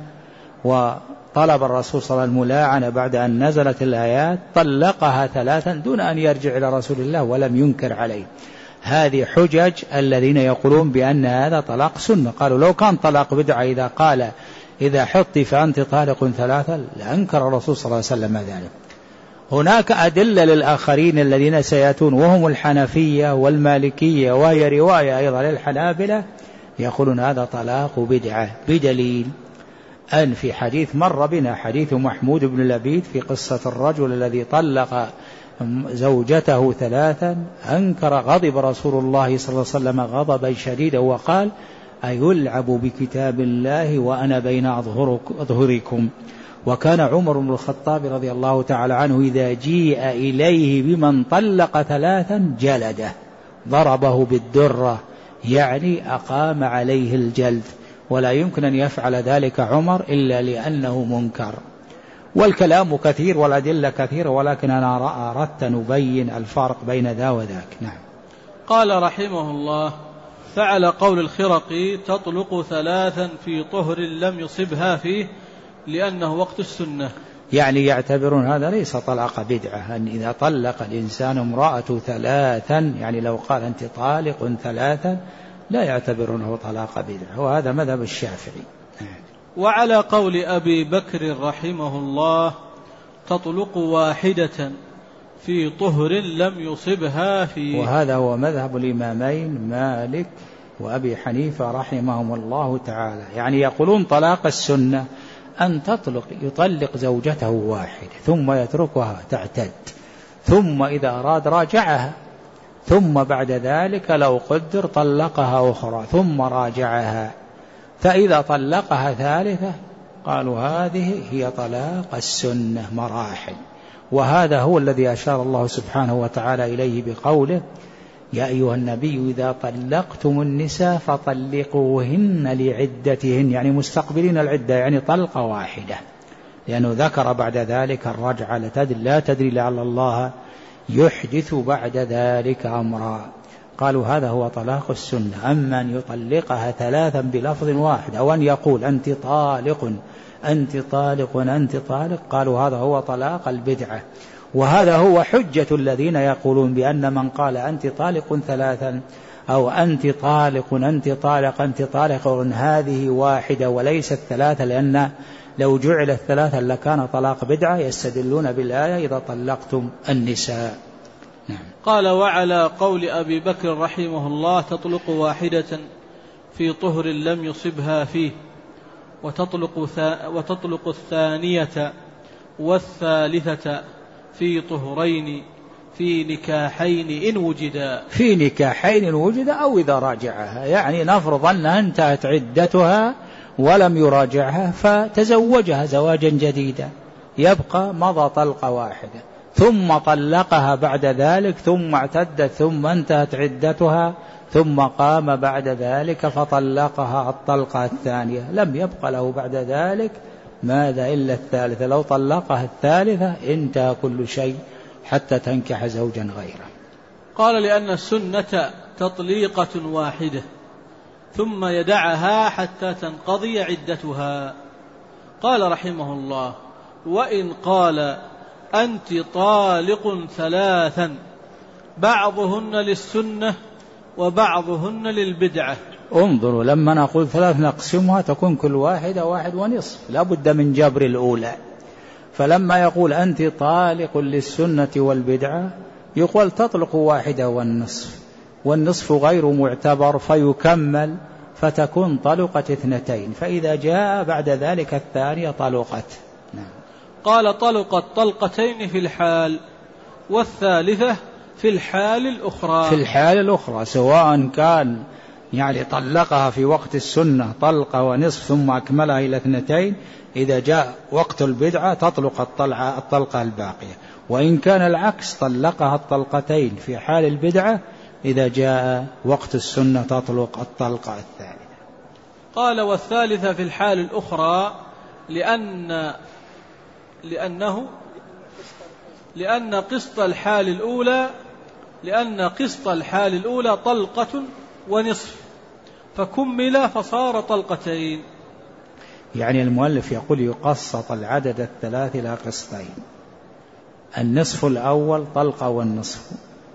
وطلب الرسول صلى الله عليه وسلم الملاعنة بعد أن نزلت الآيات طلقها ثلاثا دون أن يرجع إلى رسول الله ولم ينكر عليه. هذه حجج الذين يقولون بأن هذا طلاق سنة. قالوا لو كان طلاق بدعة إذا قال إذا حطي فأنت طالق ثلاثا لأنكر الرسول صلى الله عليه وسلم ذلك. هناك أدلة للآخرين الذين سيأتون وهم الحنفية والمالكية، وهي رواية أيضا للحنابلة يقولون هذا طلاق بدعة، بدليل أن في حديث مر بنا حديث محمود بن لبيد في قصة الرجل الذي طلق زوجته ثلاثا أنكر غضب رسول الله صلى الله عليه وسلم غضبا شديدا وقال أيلعب بكتاب الله وأنا بين أظهركم. وكان عمر بن الخطاب رضي الله تعالى عنه إذا جيء إليه بمن طلق ثلاثا جلده، ضربه بالدرة، يعني أقام عليه الجلد، ولا يمكن أن يفعل ذلك عمر إلا لأنه منكر. والكلام كثير والأدلة كثيرة، ولكن أنا أردت نبين الفارق بين ذا وذاك. نعم. قال رحمه الله فعلى قول الخرقي تطلق ثلاثا في طهر لم يصبها فيه لأنه وقت السنة، يعني يعتبرون هذا ليس طلاق بدعة، أن إذا طلق الإنسان امرأة ثلاثا يعني لو قال أنت طالق ثلاثا لا يعتبرونه طلاق بدعة، وهذا مذهب الشافعي. وعلى قول أبي بكر رحمه الله تطلق واحدة في طهر لم يصبها فيه، وهذا هو مذهب الإمامين مالك وأبي حنيفة رحمهم الله تعالى. يعني يقولون طلاق السنة أن يطلق زوجته واحدة ثم يتركها تعتد، ثم إذا أراد راجعها، ثم بعد ذلك لو قدر طلقها أخرى ثم راجعها، فإذا طلقها ثالثة قالوا هذه هي طلاق السنة مراحل. وهذا هو الذي أشار الله سبحانه وتعالى إليه بقوله يا أيها النبي إذا طلقتم النساء فطلقوهن لعدتهن، يعني مستقبلين العدة، يعني طلقة واحدة، لأنه ذكر بعد ذلك الرجعة لا تدري لعل الله يحدث بعد ذلك أمرا. قالوا هذا هو طلاق السنة. أما أن يطلقها ثلاثا بلفظ واحد أو أن يقول أنت طالق أنت طالق أنت طالق، قالوا هذا هو طلاق البدعة. وهذا هو حجة الذين يقولون بأن من قال أنت طالق ثلاثا أو أنت طالق أنت طالق أنت طالق هذه واحدة وليست ثلاثة، لأن لو جعلت ثلاثا لكان طلاق بدعة، يستدلون بالآية إذا طلقتم النساء. نعم. قال: وعلى قول أبي بكر رحمه الله: تطلق واحدة في طهر لم يصبها فيه، وتطلق الثانية والثالثة في طهرين في نكاحين إن وجدا. في نكاحين إن وجدا أو إذا راجعها، يعني نفرض أنها انتهت عدتها ولم يراجعها فتزوجها زواجا جديدا، يبقى مضى طلقة واحدة ثم طلقها بعد ذلك ثم اعتدت ثم انتهت عدتها ثم قام بعد ذلك فطلقها الطلقة الثانية، لم يبقى له بعد ذلك ماذا إلا الثالثة. لو طلقها الثالثة انتهى كل شيء حتى تنكح زوجا غيره. قال: لأن السنة تطليقة واحدة ثم يدعها حتى تنقضي عدتها. قال رحمه الله: وإن قال أنت طالق ثلاثا بعضهن للسنة وبعضهن للبدعة. انظروا، لما نقول ثلاث نقسمها تكون كل واحدة 1.5، لا بد من جبر الأولى. فلما يقول أنت طالق للسنة والبدعة يقول تطلق 1.5، والنصف غير معتبر فيكمل فتكون طلقت 2، فإذا جاء بعد ذلك الثانية طلقت. نعم. قال: طلقت طلقتين في الحال والثالثة في الحال الأخرى. في الحال الأخرى سواء كان يعني طلقها في وقت السنة طلقة ونصف ثم أكملها إلى 2، إذا جاء وقت البدعة تطلق الطلقة الباقية، وإن كان العكس طلقها الطلقتين في حال البدعة، إذا جاء وقت السنة تطلق الطلقة الثالثة. قال: والثالثة في الحال الأخرى لأن قسط الحال الأولى طلقة ونصف فكمل فصار طلقتين. يعني المؤلف يقول يقسط العدد الثلاث إلى قسطين، النصف الأول طلقة ونصف،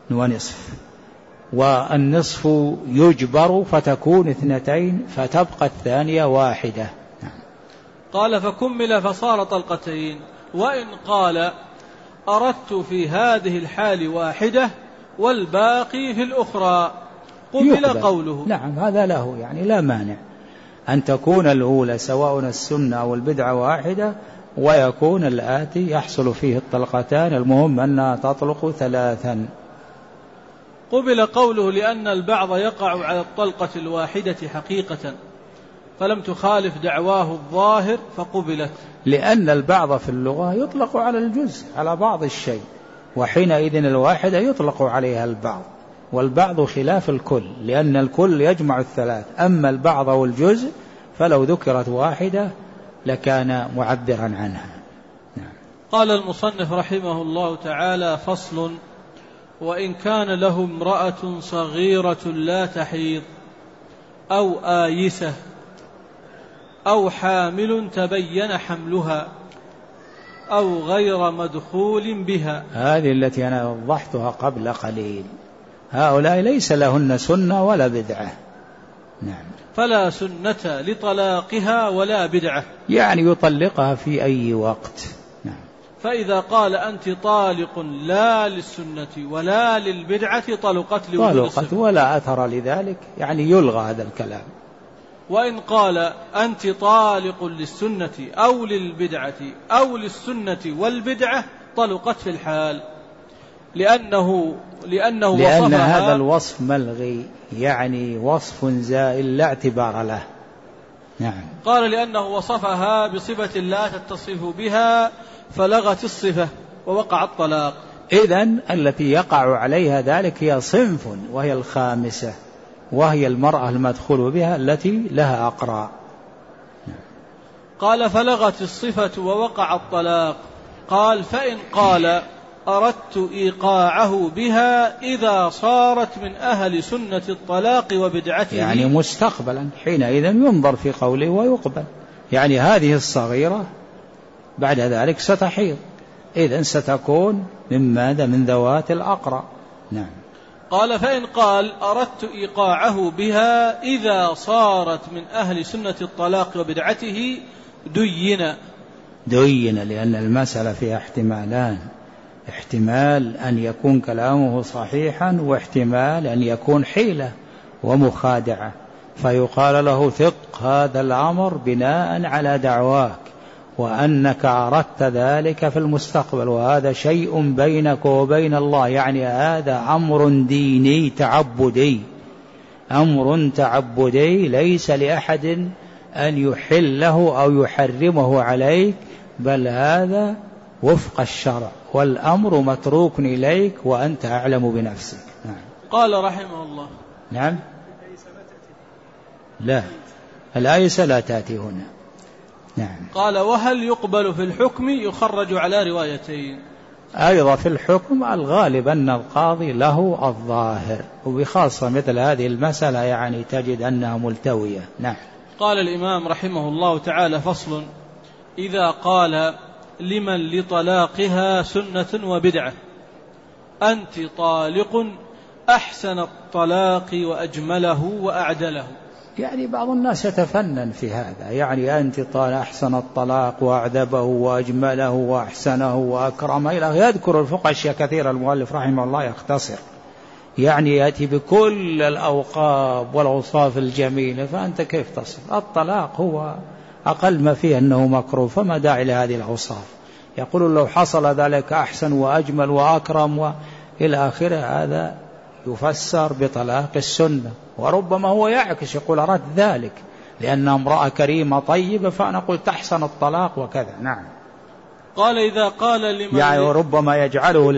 والنصف يجبر فتكون 2 فتبقى الثانية 1. قال: فكمل فصار طلقتين. وإن قال أردت في هذه الحال 1 والباقي في الأخرى قبل قوله. نعم، هذا له يعني لا مانع أن تكون الأولى سواء السنة أو البدعة 1 ويكون الآتي يحصل فيه الطلقتان، المهم أنها تطلق 3. قبل قوله لأن البعض يقع على الطلقة الواحدة حقيقة فلم تخالف دعواه الظاهر فقبلت. لأن البعض في اللغة يطلق على الجزء على بعض الشيء، وحينئذ الواحدة يطلق عليها البعض، والبعض خلاف الكل لأن الكل يجمع 3، أما البعض والجزء فلو ذكرت 1 لكان معبرا عنها. نعم. قال المصنف رحمه الله تعالى: فصل: وإن كان له امرأة صغيرة لا تحيض أو آيسة أو حامل تبين حملها أو غير مدخول بها. هذه التي أنا وضحتها قبل قليل، هؤلاء ليس لهن سنة ولا بدعة. نعم. فلا سنة لطلاقها ولا بدعة، يعني يطلقها في أي وقت. نعم. فإذا قال أنت طالق لا للسنة ولا للبدعة طلقت لوجود السنة ولا أثر لذلك، يعني يلغى هذا الكلام. وإن قال أنت طالق للسنة أو للبدعة أو للسنة والبدعة طلقت في الحال، لأن هذا الوصف ملغي، يعني وصف زائل لا اعتبار له. نعم. قال: لأنه وصفها بصفة لا تتصف بها فلغت الصفة ووقع الطلاق. إذن التي يقع عليها ذلك هي صنف، وهي الخامسة، وهي المرأة المدخول بها التي لها أقراء. قال: فلغت الصفة ووقع الطلاق. قال: فإن قال أردت إيقاعه بها إذا صارت من أهل سنة الطلاق وبدعته، يعني مستقبلا، حينئذ ينظر في قوله ويقبل، يعني هذه الصغيرة بعد ذلك ستحيض إذن ستكون من ماذا؟ من ذوات الأقرى. نعم. قال فإن قال أردت إيقاعه بها إذا صارت من أهل سنة الطلاق وبدعته دين، لأن المسألة فيها احتمالان، احتمال أن يكون كلامه صحيحا، واحتمال أن يكون حيلة ومخادعة، فيقال له ثق هذا الأمر بناء على دعواك وأنك أردت ذلك في المستقبل، وهذا شيء بينك وبين الله، يعني هذا أمر ديني تعبدي، أمر تعبدي ليس لأحد أن يحله أو يحرمه عليك، بل هذا وفق الشرع، والأمر متروك إليك وأنت أعلم بنفسك. نعم. قال رحمه الله. نعم. لا، الآيسة لا تأتي هنا. نعم. قال وهل يقبل في الحكم؟ يخرج على روايتين. أيضا في الحكم الغالب أن القاضي له الظاهر، وبخاصة مثل هذه المسألة يعني تجد أنها ملتوية. نعم. قال الإمام رحمه الله تعالى: فصل: إذا قال لمن لطلاقها سنة وبدعة أنت طالق أحسن الطلاق وأجمله وأعدله. يعني بعض الناس يتفنن في هذا، يعني أنت أحسن الطلاق وأعذبه وأجمله وأحسنه وأكرمه إلى يذكر الفقهاء أشياء كثيرة. المؤلف رحمه الله يختصر، يعني يأتي بكل الأوقاب والأوصاف الجميلة، فأنت كيف تصف؟ الطلاق هو أقل ما فيه أنه مكروه، فما داعي لهذه الأوصاف. يقول لو حصل ذلك أحسن وأجمل وأكرم وإلى آخره، هذا يفسر بطلاق السنة، وربما هو يعكس يقول أراد ذلك لأن امرأة كريمة طيبة فأنا قلت أحسن الطلاق وكذا. نعم. قال إذا قال لمن يعني ربما يجعله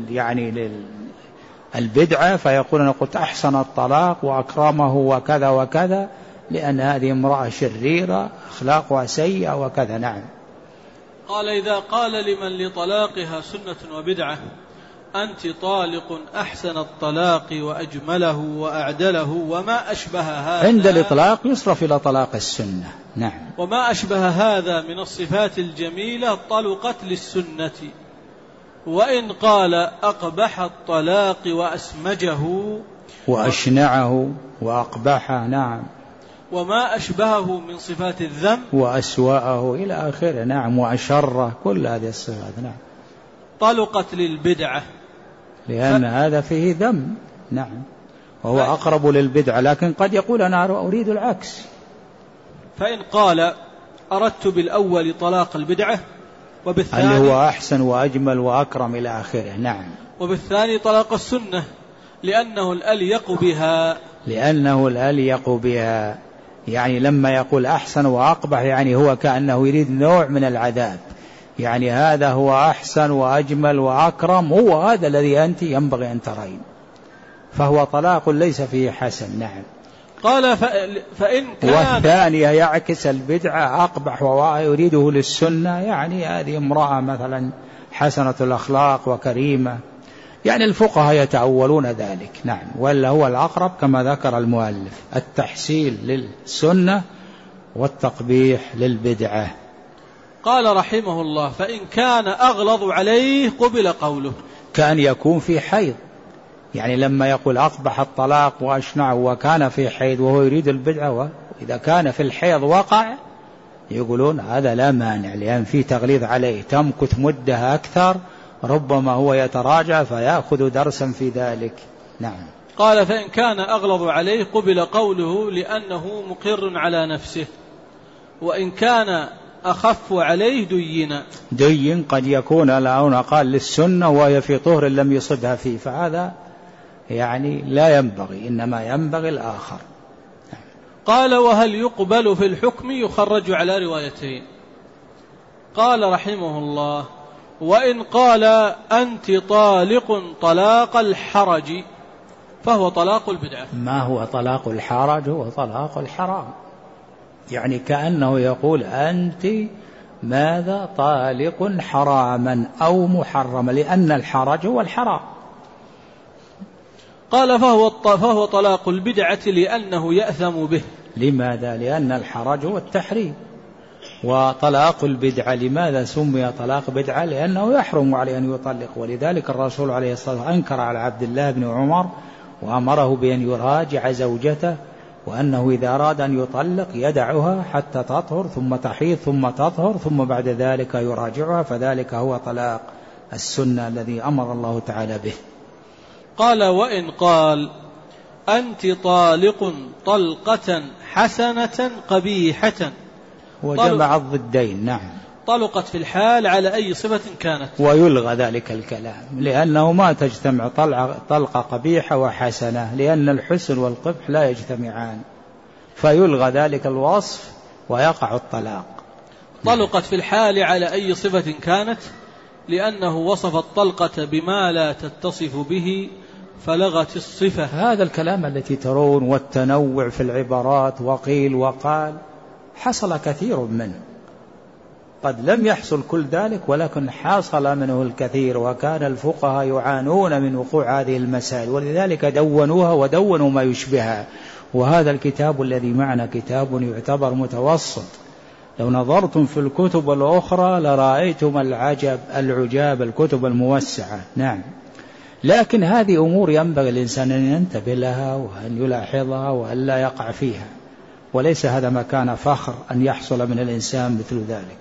البدعة فيقول أنا قلت أحسن الطلاق وأكرمه وكذا وكذا، لأن هذه امرأة شريرة أخلاقها سيئة وكذا. نعم. قال إذا قال لمن لطلاقها سنة وبدعة أنت طالق أحسن الطلاق وأجمله وأعدله وما أشبه هذا، عند الإطلاق يصرف إلى طلاق السنة. نعم. وما أشبه هذا من الصفات الجميلة طلقت للسنة. وإن قال أقبح الطلاق وأسمجه وأشنعه وأقبحه، نعم، وما أشبهه من صفات الذم وأسوأه إلى آخره، نعم، وأشره، كل هذه الصفات، نعم، طلقت للبدعة، لأن هذا فيه ذم. نعم. وهو أقرب للبدعة، لكن قد يقول أنا أريد العكس. فإن قال أردت بالأول طلاق البدعة وبالثاني اللي هو أحسن وأجمل وأكرم إلى آخره، نعم، وبالثاني طلاق السنة لأنه الأليق بها، يعني لما يقول أحسن وأقبح يعني هو كأنه يريد نوع من العذاب، يعني هذا هو أحسن وأجمل وأكرم، هو هذا الذي أنت ينبغي أن ترين، فهو طلاق ليس فيه حسن. نعم. قال فإن كان والثانية يعكس البدعة أقبح ويريده للسنة، يعني هذه امرأة مثلا حسنة الأخلاق وكريمة، يعني الفقهاء يتأولون ذلك. نعم. ولا هو الأقرب كما ذكر المؤلف التحسين للسنة والتقبيح للبدعة. قال رحمه الله فإن كان أغلظ عليه قبل قوله، كان يكون في حيض، يعني لما يقول أقبح الطلاق وأشنعه وكان في حيض وهو يريد البدعة، وإذا كان في الحيض وقع يقولون هذا لا مانع، لأن في تغليظ عليه، تمكث مدة أكثر، ربما هو يتراجع فيأخذ درسا في ذلك. نعم. قال فإن كان أغلظ عليه قبل قوله لأنه مقر على نفسه، وإن كان أخف عليه دين قد يكون الآن قال للسنة وهي في طهر لم يصبها فيه، فهذا يعني لا ينبغي، إنما ينبغي الآخر. قال وهل يقبل في الحكم؟ يخرج على روايتين. قال رحمه الله وإن قال أنت طالق طلاق الحرج فهو طلاق البدعة. ما هو طلاق الحرج؟ هو طلاق الحرام، يعني كأنه يقول أنت ماذا طالق حراما أو محرما، لأن الحرج هو الحرام. قال فهو طلاق البدعة لأنه يأثم به. لماذا؟ لأن الحرج هو التحريم، وطلاق البدعة لماذا سمي طلاق بدعة؟ لأنه يحرم عليه أن يطلق، ولذلك الرسول عليه الصلاة والسلام أنكر على عبد الله بن عمر وأمره بأن يراجع زوجته، وأنه إذا أراد أن يطلق يدعها حتى تطهر ثم تحيض ثم تطهر ثم بعد ذلك يراجعها، فذلك هو طلاق السنة الذي أمر الله تعالى به. قال: وإن قال أنت طالق طلقة حسنة قبيحة، وجمع الضدين. نعم. طلقت في الحال على أي صفة كانت. ويلغى ذلك الكلام، لأنه ما تجتمع طلقة قبيحة وحسنة، لأن الحسن والقبح لا يجتمعان، فيلغى ذلك الوصف ويقع الطلاق. طلقت في الحال على أي صفة كانت، لأنه وصف الطلقة بما لا تتصف به فلغت الصفة. هذا الكلام التي ترون والتنوع في العبارات وقيل وقال حصل كثير منه، قد لم يحصل كل ذلك ولكن حصل منه الكثير، وكان الفقهاء يعانون من وقوع هذه المسائل، ولذلك دونوها ودونوا ما يشبهها. وهذا الكتاب الذي معنا كتاب يعتبر متوسط، لو نظرتم في الكتب الأخرى لرأيتم العجاب الكتب الموسعة. نعم. لكن هذه أمور ينبغي الإنسان أن ينتبه لها وأن يلاحظها وأن لا يقع فيها، وليس هذا مكان فخر أن يحصل من الإنسان مثل ذلك.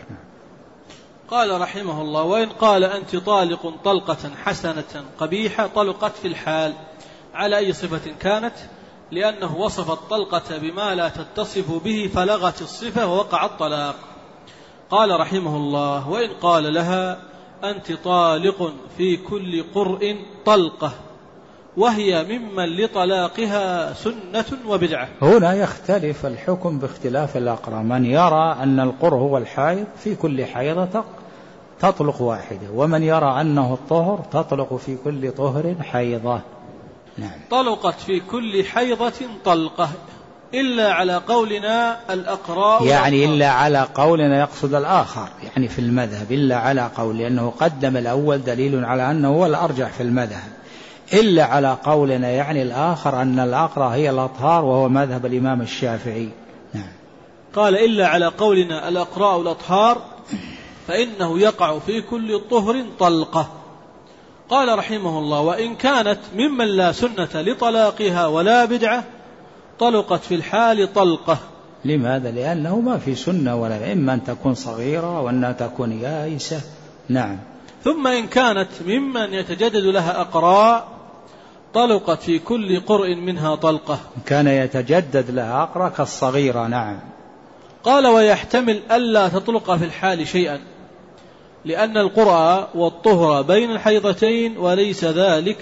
قال رحمه الله: وإن قال أنت طالق طلقة حسنة قبيحة، طلقت في الحال على أي صفة كانت، لأنه وصف الطلقة بما لا تتصف به فلغت الصفة ووقع الطلاق. قال رحمه الله: وإن قال لها أنت طالق في كل قرء طلقة، وهي ممن لطلاقها سنة وبدعة. هنا يختلف الحكم باختلاف الأقرى، من يرى أن القرء هو الحيض في كل حيضة تطلق واحدة، ومن يرى أنه الطهر تطلق في كل طهر حيضة. نعم. طلقت في كل حيضة طلقة إلا على قولنا الأقراء، يعني إلا على قولنا يقصد الآخر، يعني في المذهب إلا على قول، لأنه قدم الأول دليل على أنه هو الأرجح في المذهب، إلا على قولنا يعني الآخر أن الأقرى هي الأطهار وهو مذهب الإمام الشافعي. نعم. قال: إلا على قولنا الأقراء الأطهار فإنه يقع في كل طهر طلقة. قال رحمه الله: وإن كانت ممن لا سنة لطلاقها ولا بدعة، طلقت في الحال طلقة. لماذا؟ لأنه ما في سنة، ولا إما أن تكون صغيرة وأن تكون يائسة. نعم. ثم إن كانت ممن يتجدد لها أقراء، طلقت في كل قرء منها طلقة. كان يتجدد لها أقراء كالصغيرة. نعم. قال: ويحتمل ألا تطلق في الحال شيئا، لأن القرء والطهر بين الحيضتين وليس ذلك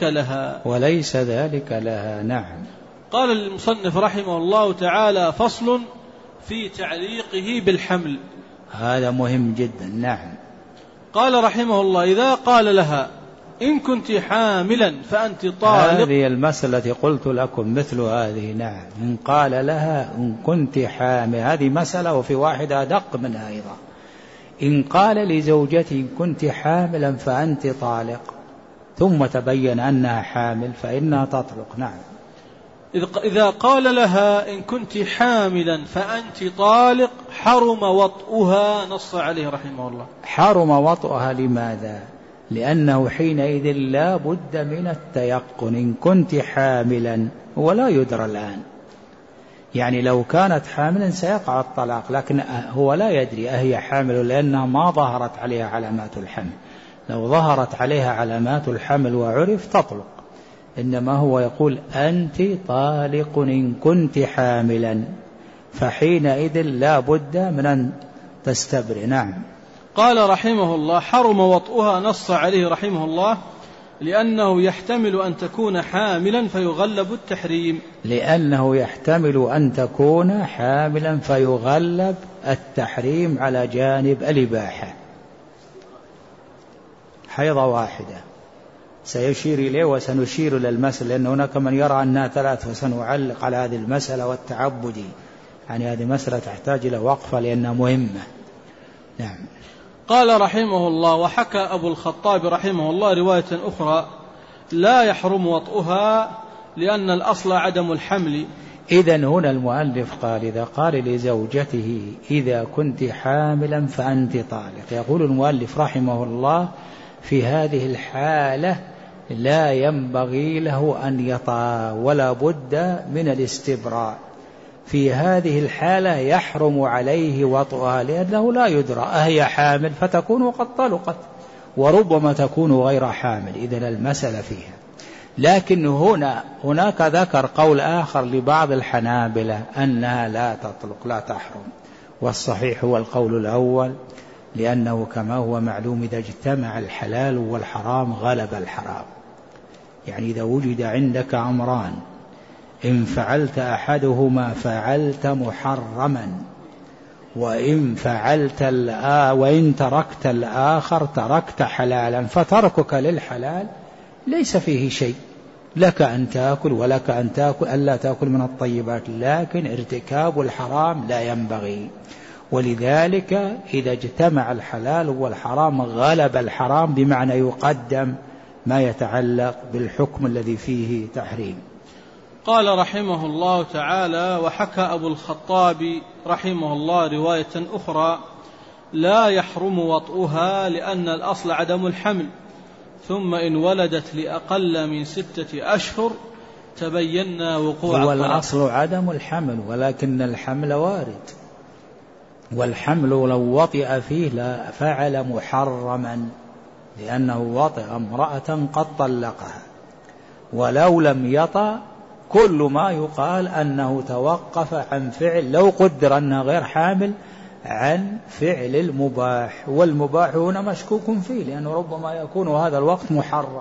لها. نعم. قال المصنف رحمه الله تعالى: فصل في تعليقه بالحمل. هذا مهم جدا. نعم. قال رحمه الله: إذا قال لها إن كنت حاملا فأنت طالق. هذه المسألة التي قلت لكم مثل هذه. نعم. إن قال لها إن كنت حامل، هذه مسألة، وفي واحدة أدق منها أيضا. إن قال لزوجتي إن كنت حاملا فأنت طالق، ثم تبين أنها حامل فإنها تطلق. نعم. إذا قال لها إن كنت حاملا فأنت طالق، حرم وطئها، نص عليه رحمه الله. حرم وطئها لماذا؟ لأنه حينئذ لا بد من التيقن. إن كنت حاملا ولا يدرى الآن، يعني لو كانت حاملا سيقع الطلاق، لكن هو لا يدري أهي حامل، لأنها ما ظهرت عليها علامات الحمل. لو ظهرت عليها علامات الحمل وعرف تطلق، إنما هو يقول أنت طالق إن كنت حاملا، فحينئذ لا بد من أن تستبرئ. نعم. قال رحمه الله: حرم وطئها، نص عليه رحمه الله، لأنه يحتمل أن تكون حاملا فيغلب التحريم. لأنه يحتمل أن تكون حاملا فيغلب التحريم على جانب الإباحة. حيضة واحدة سيشير إليه وسنشير إلى المسألة، لأن هناك من يرى أنها 3، وسنعلق على هذه المسألة والتعبدي، يعني هذه مسألة تحتاج إلى وقفة لأنها مهمة. نعم. قال رحمه الله: وحكى أبو الخطاب رحمه الله رواية أخرى: لا يحرم وطئها، لأن الأصل عدم الحمل. إذن هنا المؤلف قال إذا قال لزوجته إذا كنت حاملا فأنت طالق، يقول المؤلف رحمه الله في هذه الحالة لا ينبغي له أن يطأ ولا بد من الاستبراء. في هذه الحالة يحرم عليه وطئها لأنه لا يدرى أهي حامل فتكون قد طلقت وربما تكون غير حامل، إذن المسألة فيها. لكن هناك ذكر قول آخر لبعض الحنابلة أنها لا تطلق لا تحرم، والصحيح هو القول الأول، لأنه كما هو معلوم إذا اجتمع الحلال والحرام غلب الحرام. يعني إذا وجد عندك أمران إن فعلت أحدهما فعلت محرما، وإن تركت الآخر تركت حلالا، فتركك للحلال ليس فيه شيء، لك أن تأكل ولك أن تأكل ألا تأكل من الطيبات، لكن ارتكاب الحرام لا ينبغي. ولذلك إذا اجتمع الحلال والحرام غلب الحرام، بمعنى يقدم ما يتعلق بالحكم الذي فيه تحريم. قال رحمه الله تعالى: وحكى أبو الخطاب رحمه الله رواية أخرى: لا يحرم وطئها لأن الأصل عدم الحمل، ثم إن ولدت لأقل من 6 أشهر تبين وقوع هو الأصل عدم الحمل، ولكن الحمل وارد، والحمل لو وطئ فيه لا فعل محرما، لأنه وطئ امرأة قد طلقها. ولو لم يطأ كل ما يقال أنه توقف عن فعل، لو قدر أنها غير حامل، عن فعل المباح، والمباح هنا مشكوك فيه، لأنه ربما يكون هذا الوقت محرم.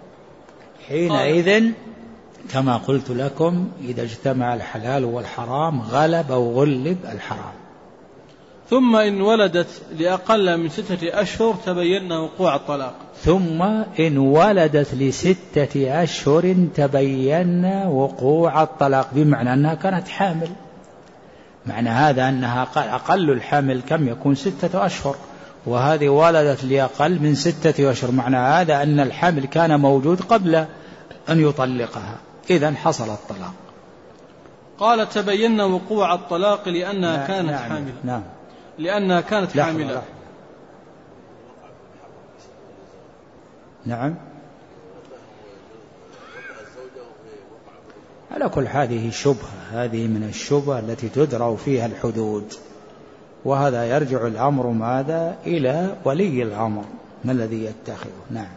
حينئذ كما قلت لكم إذا اجتمع الحلال والحرام غلب أو غلب الحرام. ثم إن ولدت لأقل من 6 أشهر تبين وقوع الطلاق. ثم إن ولدت ل6 أشهر تبين وقوع الطلاق، بمعنى أنها كانت حامل. معنى هذا أنها أقل الحمل كم يكون 6 أشهر، وهذه ولدت لأقل من 6 أشهر، معنى هذا أن الحمل كان موجود قبل أن يطلقها، إذن حصل الطلاق. قال: تبين وقوع الطلاق لأنها كانت حاملة. نعم، لأنها كانت حاملة. نعم. على كل هذه شبهة، هذه من الشبهة التي تدرأ فيها الحدود، وهذا يرجع الأمر ماذا إلى ولي الأمر ما الذي يتخذه. نعم.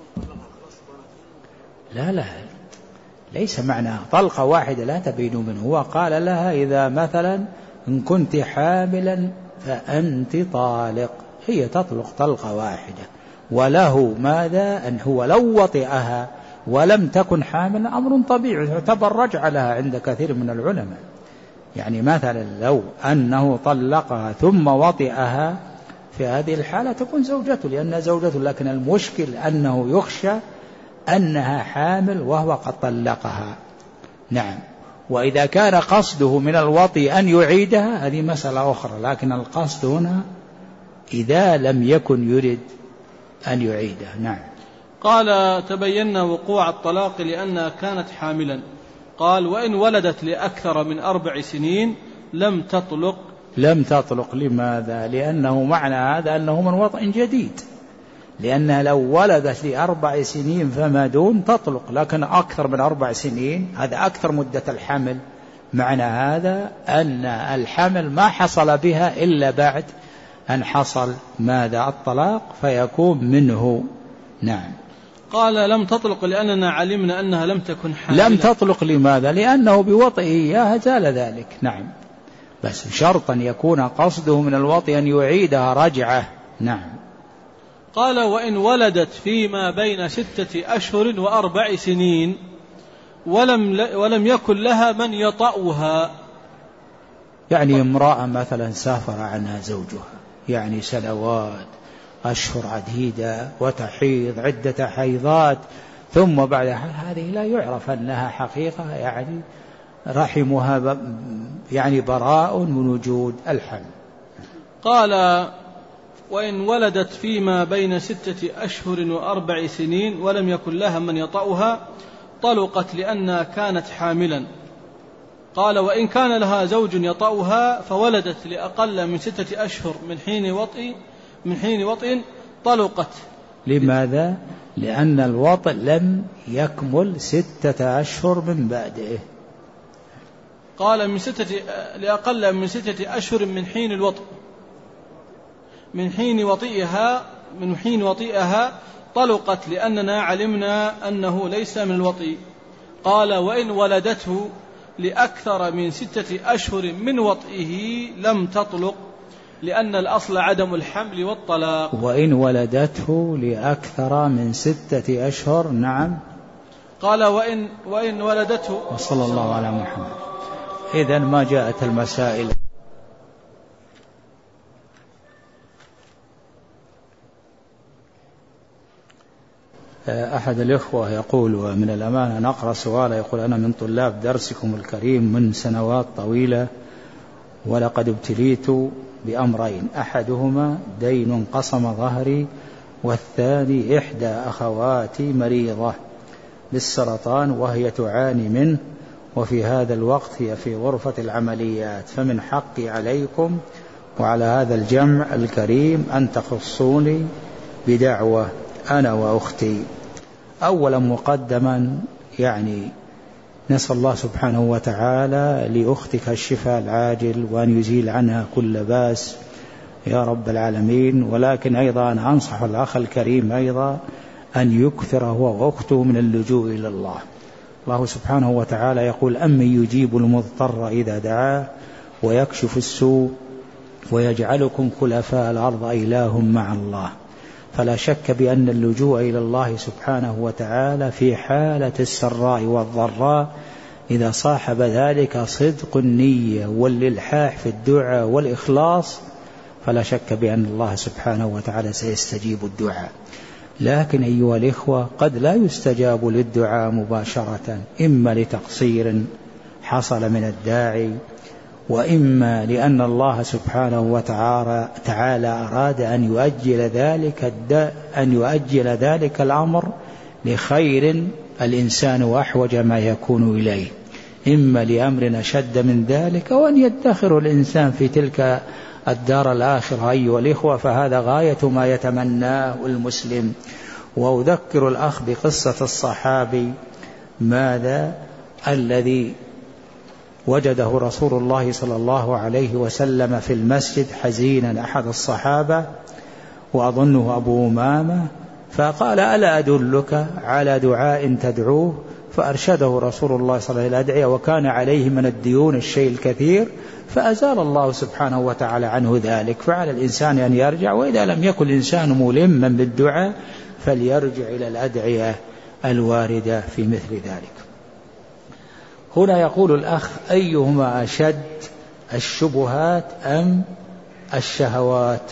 لا ليس معنى طلقة واحدة لا تبين منه، هو قال لها إذا مثلا إن كنت حاملا فأنت طالق، هي تطلق طلقة واحدة، وله ماذا أن هو لو وطئها ولم تكن حاملا أمر طبيعي يعتبر رجع لها عند كثير من العلماء. يعني مثلا لو أنه طلقها ثم وطئها في هذه الحالة تكون زوجته، لأنها زوجته، لكن المشكل أنه يخشى أنها حامل وهو قد طلقها. نعم. وإذا كان قصده من الوطي أن يعيدها هذه مسألة أخرى، لكن القصد هنا إذا لم يكن يريد أن يعيدها. نعم. قال: تبين وقوع الطلاق لأنها كانت حاملا. قال: وإن ولدت لأكثر من 4 سنين لم تطلق. لماذا؟ لأنه معنى هذا أنه من وطئ جديد، لأنها لو ولدت ل4 سنين فما دون تطلق، لكن أكثر من 4 سنين هذا أكثر مدة الحمل، معنى هذا أن الحمل ما حصل بها إلا بعد أن حصل ماذا الطلاق فيكون منه. نعم. قال: لم تطلق لأننا علمنا أنها لم تكن حاملة. لم تطلق لماذا؟ لأنه بوطئه إياها زال ذلك. نعم، بس شرطا يكون قصده من الوطئ أن يعيدها رجعة. نعم. قال: وإن ولدت فيما بين 6 أشهر و4 سنين ولم يكن لها من يطأها. يعني امرأة مثلا سافر عنها زوجها يعني سنوات أشهر عديدة وتحيض عدة حيضات، ثم بعد هذه لا يعرف أنها حقيقة، يعني رحمها يعني براء من وجود الحمل. قال: وإن ولدت فيما بين 6 أشهر و4 سنين ولم يكن لها من يطأها طلقت لأنها كانت حاملا. قال: وإن كان لها زوج يطأها فولدت لأقل من 6 أشهر من حين وطئ طلقت. لماذا؟ لأن الوطئ لم يكمل 6 أشهر من بعده. قال لأقل من 6 أشهر من حين الوطئ، من حين وطئها طلقت، لأننا علمنا أنه ليس من الوطئ. قال: وإن ولدته لأكثر من 6 أشهر من وطئه لم تطلق، لأن الأصل عدم الحمل والطلاق. وإن ولدته لأكثر من 6 أشهر. نعم. قال: وإن ولدته. وصلى الله على محمد. إذن ما جاءت المسائل. أحد الإخوة يقول: ومن الأمانة نقرأ سؤال، يقول: أنا من طلاب درسكم الكريم من سنوات طويلة، ولقد ابتليت بأمرين، أحدهما دين قصم ظهري، والثاني إحدى أخواتي مريضة بالسرطان وهي تعاني منه، وفي هذا الوقت هي في غرفة العمليات، فمن حقي عليكم وعلى هذا الجمع الكريم أن تخصوني بدعوة أنا وأختي. أولا مقدما نسأل الله سبحانه وتعالى لأختك الشفاء العاجل، وأن يزيل عنها كل باس يا رب العالمين. ولكن أيضا أنصح الأخ الكريم أيضا أن يكثر هو وأخته من اللجوء إلى الله. الله سبحانه وتعالى يقول: أمن يجيب المضطر إذا دعاه ويكشف السوء ويجعلكم خلفاء الأرض أإله مع الله. فلا شك بأن اللجوء إلى الله سبحانه وتعالى في حالة السراء والضراء إذا صاحب ذلك صدق النية والإلحاح في الدعاء والإخلاص، فلا شك بأن الله سبحانه وتعالى سيستجيب الدعاء. لكن أيها الإخوة، قد لا يستجاب للدعاء مباشرة، إما لتقصير حصل من الداعي، وإما لأن الله سبحانه وتعالى أراد أن يؤجل ذلك الأمر لخير الإنسان وأحوج ما يكون إليه، إما لأمر أشد من ذلك، وأن يدخر الإنسان في تلك الدار الآخرة أيها الإخوة، فهذا غاية ما يتمناه المسلم. وأذكر الأخ بقصة الصحابي ماذا الذي وجده رسول الله صلى الله عليه وسلم في المسجد حزينا، أحد الصحابة وأظنه أبو أمامة، فقال: ألا أدلك على دعاء تدعوه؟ فأرشده رسول الله صلى الله عليه وسلم إلى الأدعية، وكان عليه من الديون الشيء الكثير، فأزال الله سبحانه وتعالى عنه ذلك. فعلى الإنسان أن يرجع، وإذا لم يكن الإنسان ملما بالدعاء فليرجع إلى الأدعية الواردة في مثل ذلك. هنا يقول الأخ: أيهما أشد، الشبهات أم الشهوات؟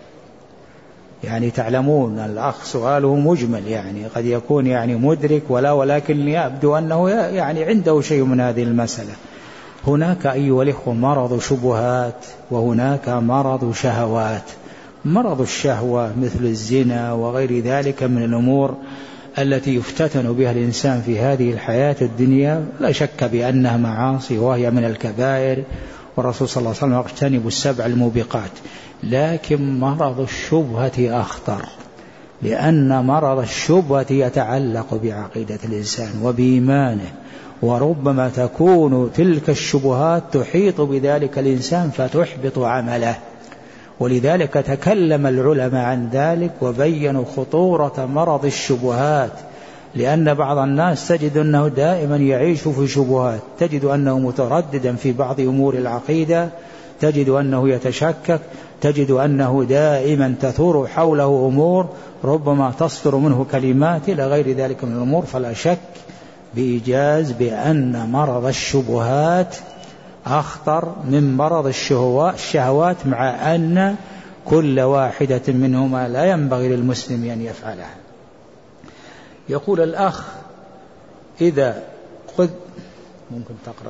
تعلمون الأخ سؤاله مجمل، قد يكون مدرك ولكن يبدو أنه عنده شيء من هذه المسألة. هناك أيها الإخوة مرض شبهات، وهناك مرض شهوات. مرض الشهوة مثل الزنا وغير ذلك من الأمور التي يفتتن بها الإنسان في هذه الحياة الدنيا، لا شك بأنها معاصي وهي من الكبائر، والرسول صلى الله عليه وسلم اجتنبوا 7 الموبقات. لكن مرض الشبهة أخطر، لأن مرض الشبهة يتعلق بعقيدة الإنسان وبإيمانه، وربما تكون تلك الشبهات تحيط بذلك الإنسان فتحبط عمله. ولذلك تكلم العلماء عن ذلك وبينوا خطورة مرض الشبهات، لأن بعض الناس تجد أنه دائما يعيش في شبهات، تجد أنه مترددا في بعض أمور العقيدة، تجد أنه يتشكك، تجد أنه دائما تثور حوله أمور ربما تصدر منه كلمات إلى غير ذلك من الأمور. فلا شك بإيجاز بأن مرض الشبهات أخطر من مرض الشهوات، مع أن كل واحدة منهما لا ينبغي للمسلم أن يفعلها. يقول الأخ: إذا ممكن تقرأ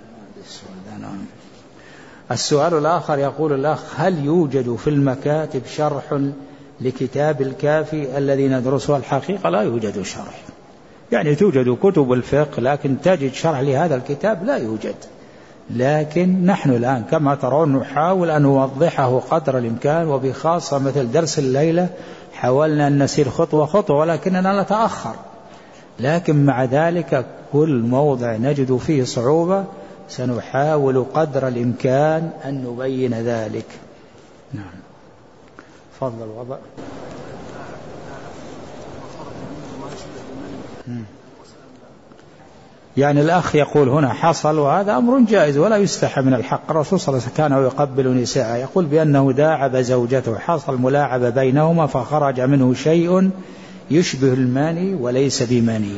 السؤال الآخر، يقول الأخ: هل يوجد في المكاتب شرح لكتاب الكافي الذي ندرسه؟ الحقيقة لا يوجد شرح، توجد كتب الفقه، لكن تجد شرح لهذا الكتاب لا يوجد. لكن نحن الآن كما ترون نحاول أن نوضحه قدر الإمكان، وبخاصة مثل درس الليلة حاولنا أن نسير خطوة خطوة ولكننا نتأخر، لكن مع ذلك كل موضع نجد فيه صعوبة سنحاول قدر الإمكان أن نبين ذلك. نعم. فضل الوضع. يعني الأخ يقول هنا حصل، وهذا أمر جائز ولا يستحى من الحق. الرسول صلى الله عليه وسلم كان يقبل نساءه، يقول بأنه داعب زوجته، حصل ملاعبة بينهما فخرج منه شيء يشبه المني وليس بمني.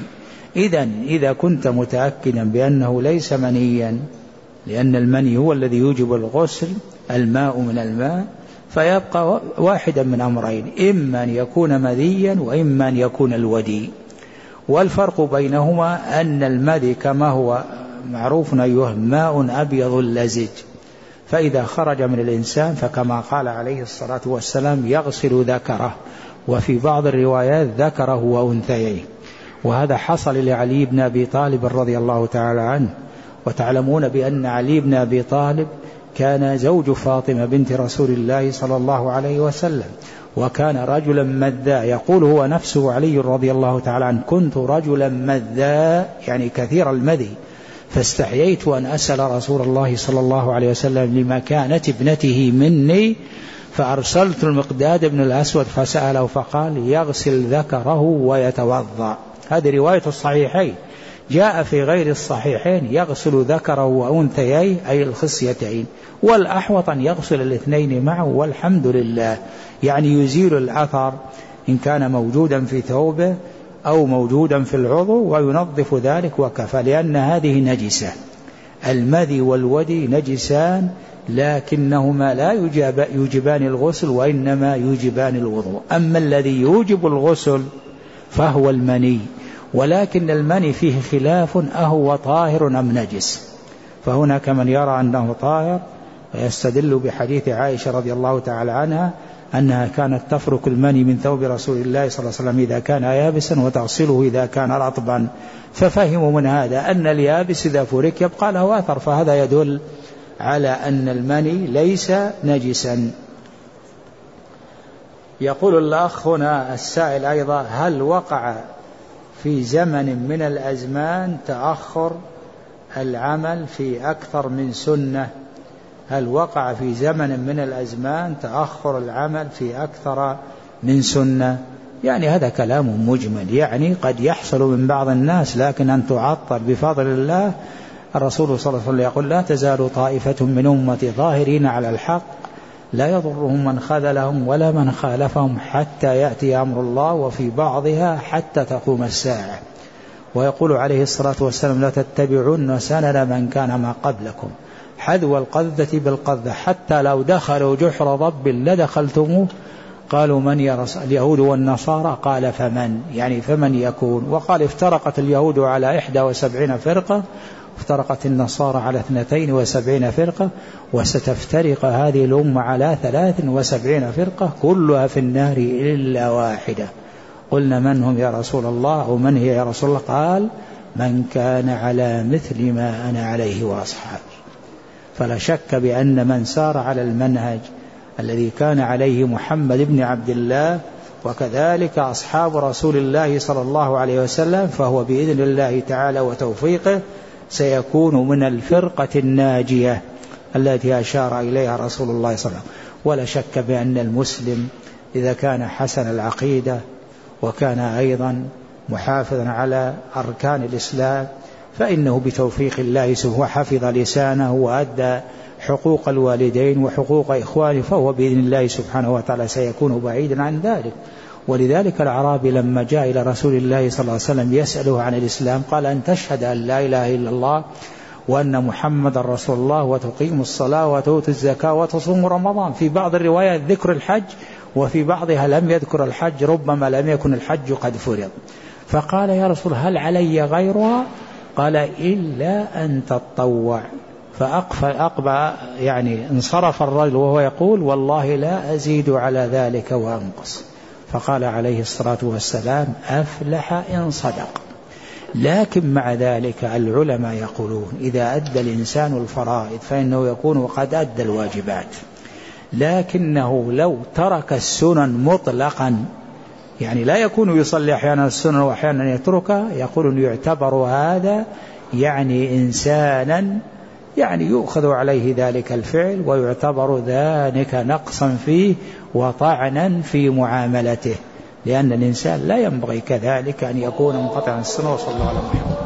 إذا كنت متأكدا بأنه ليس منيا، لأن المني هو الذي يوجب الغسل، الماء من الماء، فيبقى واحدا من أمرين، إما أن يكون مذيا وإما أن يكون الودي. والفرق بينهما أن المذي كما هو معروف أيها ماء أبيض لزج، فإذا خرج من الإنسان فكما قال عليه الصلاة والسلام يغسل ذكره، وفي بعض الروايات ذكره وأنثيه. وهذا حصل لعلي بن أبي طالب رضي الله تعالى عنه. وتعلمون بأن علي بن أبي طالب كان زوج فاطمة بنت رسول الله صلى الله عليه وسلم، وكان رجلا مذاء، يقول هو نفسه علي رضي الله تعالى عنه كنت رجلا مذاء، يعني كثير المذي، فاستحييت أن أسأل رسول الله صلى الله عليه وسلم لمكانة ابنته مني، فأرسلت المقداد بن الأسود فسأله فقال يغسل ذكره ويتوضأ. هذه رواية الصحيحين. جاء في غير الصحيحين يغسل ذكره وأنثيه أي الخصيتين، والأحوط أن يغسل الاثنين معه والحمد لله، يعني يزيل الأثر إن كان موجودا في ثوبه أو موجودا في العضو وينظف ذلك وكفى، لأن هذه نجسة. المذي والودي نجسان لكنهما لا يوجبان الغسل وإنما يوجبان الوضوء. أما الذي يوجب الغسل فهو المني، ولكن المني فيه خلاف أهو طاهر أم نجس، فهناك من يرى أنه طاهر ويستدل بحديث عائشة رضي الله تعالى عنها أنها كانت تفرك المني من ثوب رسول الله صلى الله عليه وسلم إذا كان يابسا وتغسله إذا كان رطبا، ففهموا من هذا أن اليابس إذا فرك يبقى له أثر، فهذا يدل على أن المني ليس نجسا. يقول الأخ هنا السائل أيضا هل وقع في زمن من الأزمان تأخر العمل في أكثر من سنة؟ هل وقع في زمن من الأزمان تأخر العمل في أكثر من سنة؟ يعني هذا كلام مجمل، يعني قد يحصل من بعض الناس، لكن أن تعطل بفضل الله. الرسول صلى الله عليه وسلم يقول لا تزال طائفة من أمتي ظاهرين على الحق لا يضرهم من خذلهم ولا من خالفهم حتى يأتي أمر الله، وفي بعضها حتى تقوم الساعة. ويقول عليه الصلاة والسلام لا تتبعون سنن من كان ما قبلكم حذو القذة بالقذة حتى لو دخلوا جحر ضب لدخلتموه. قالوا من يا رسول؟ اليهود والنصارى. قال فمن؟ يعني فمن يكون؟ وقال افترقت اليهود على 71 فرقة، افترقت النصارى على 72 فرقة، وستفترق هذه الأمة على 73 فرقة كلها في النار إلا واحدة. قلنا من هم يا رسول الله أو من هي يا رسول الله؟ قال من كان على مثل ما أنا عليه وأصحابي. فلا شك بأن من سار على المنهج الذي كان عليه محمد بن عبد الله وكذلك أصحاب رسول الله صلى الله عليه وسلم فهو بإذن الله تعالى وتوفيقه سيكون من الفرقة الناجية التي أشار إليها رسول الله صلى الله عليه وسلم. ولا شك بأن المسلم إذا كان حسن العقيدة وكان أيضا محافظا على أركان الإسلام فإنه بتوفيق الله سبحانه حفظ لسانه وأدى حقوق الوالدين وحقوق إخوانه، فهو بإذن الله سبحانه وتعالى سيكون بعيدا عن ذلك. ولذلك الأعرابي لما جاء إلى رسول الله صلى الله عليه وسلم يسأله عن الإسلام قال أن تشهد أن لا إله إلا الله وأن محمد رسول الله وتقيم الصلاة وتؤتي الزكاة وتصوم رمضان. في بعض الروايات ذكر الحج وفي بعضها لم يذكر الحج، ربما لم يكن الحج قد فرض. فقال يا رسول هل علي غيرها؟ قال إلا أن تتطوع. فأقبع يعني انصرف الرجل وهو يقول والله لا أزيد على ذلك وأنقص. فقال عليه الصلاة والسلام أفلح إن صدق، لكن مع ذلك العلماء يقولون إذا أدى الإنسان الفرائض فإنه يكون قد أدى الواجبات، لكنه لو ترك السنن مطلقا، يعني لا يكون يصلي أحيانا السنن وأحيانا يتركها، يقولون يعتبر هذا يعني إنسانا يعني يؤخذ عليه ذلك الفعل ويعتبر ذلك نقصا فيه وطعنا في معاملته، لأن الإنسان لا ينبغي كذلك أن يكون منقطعا السنة. وصلى الله عليه وسلم.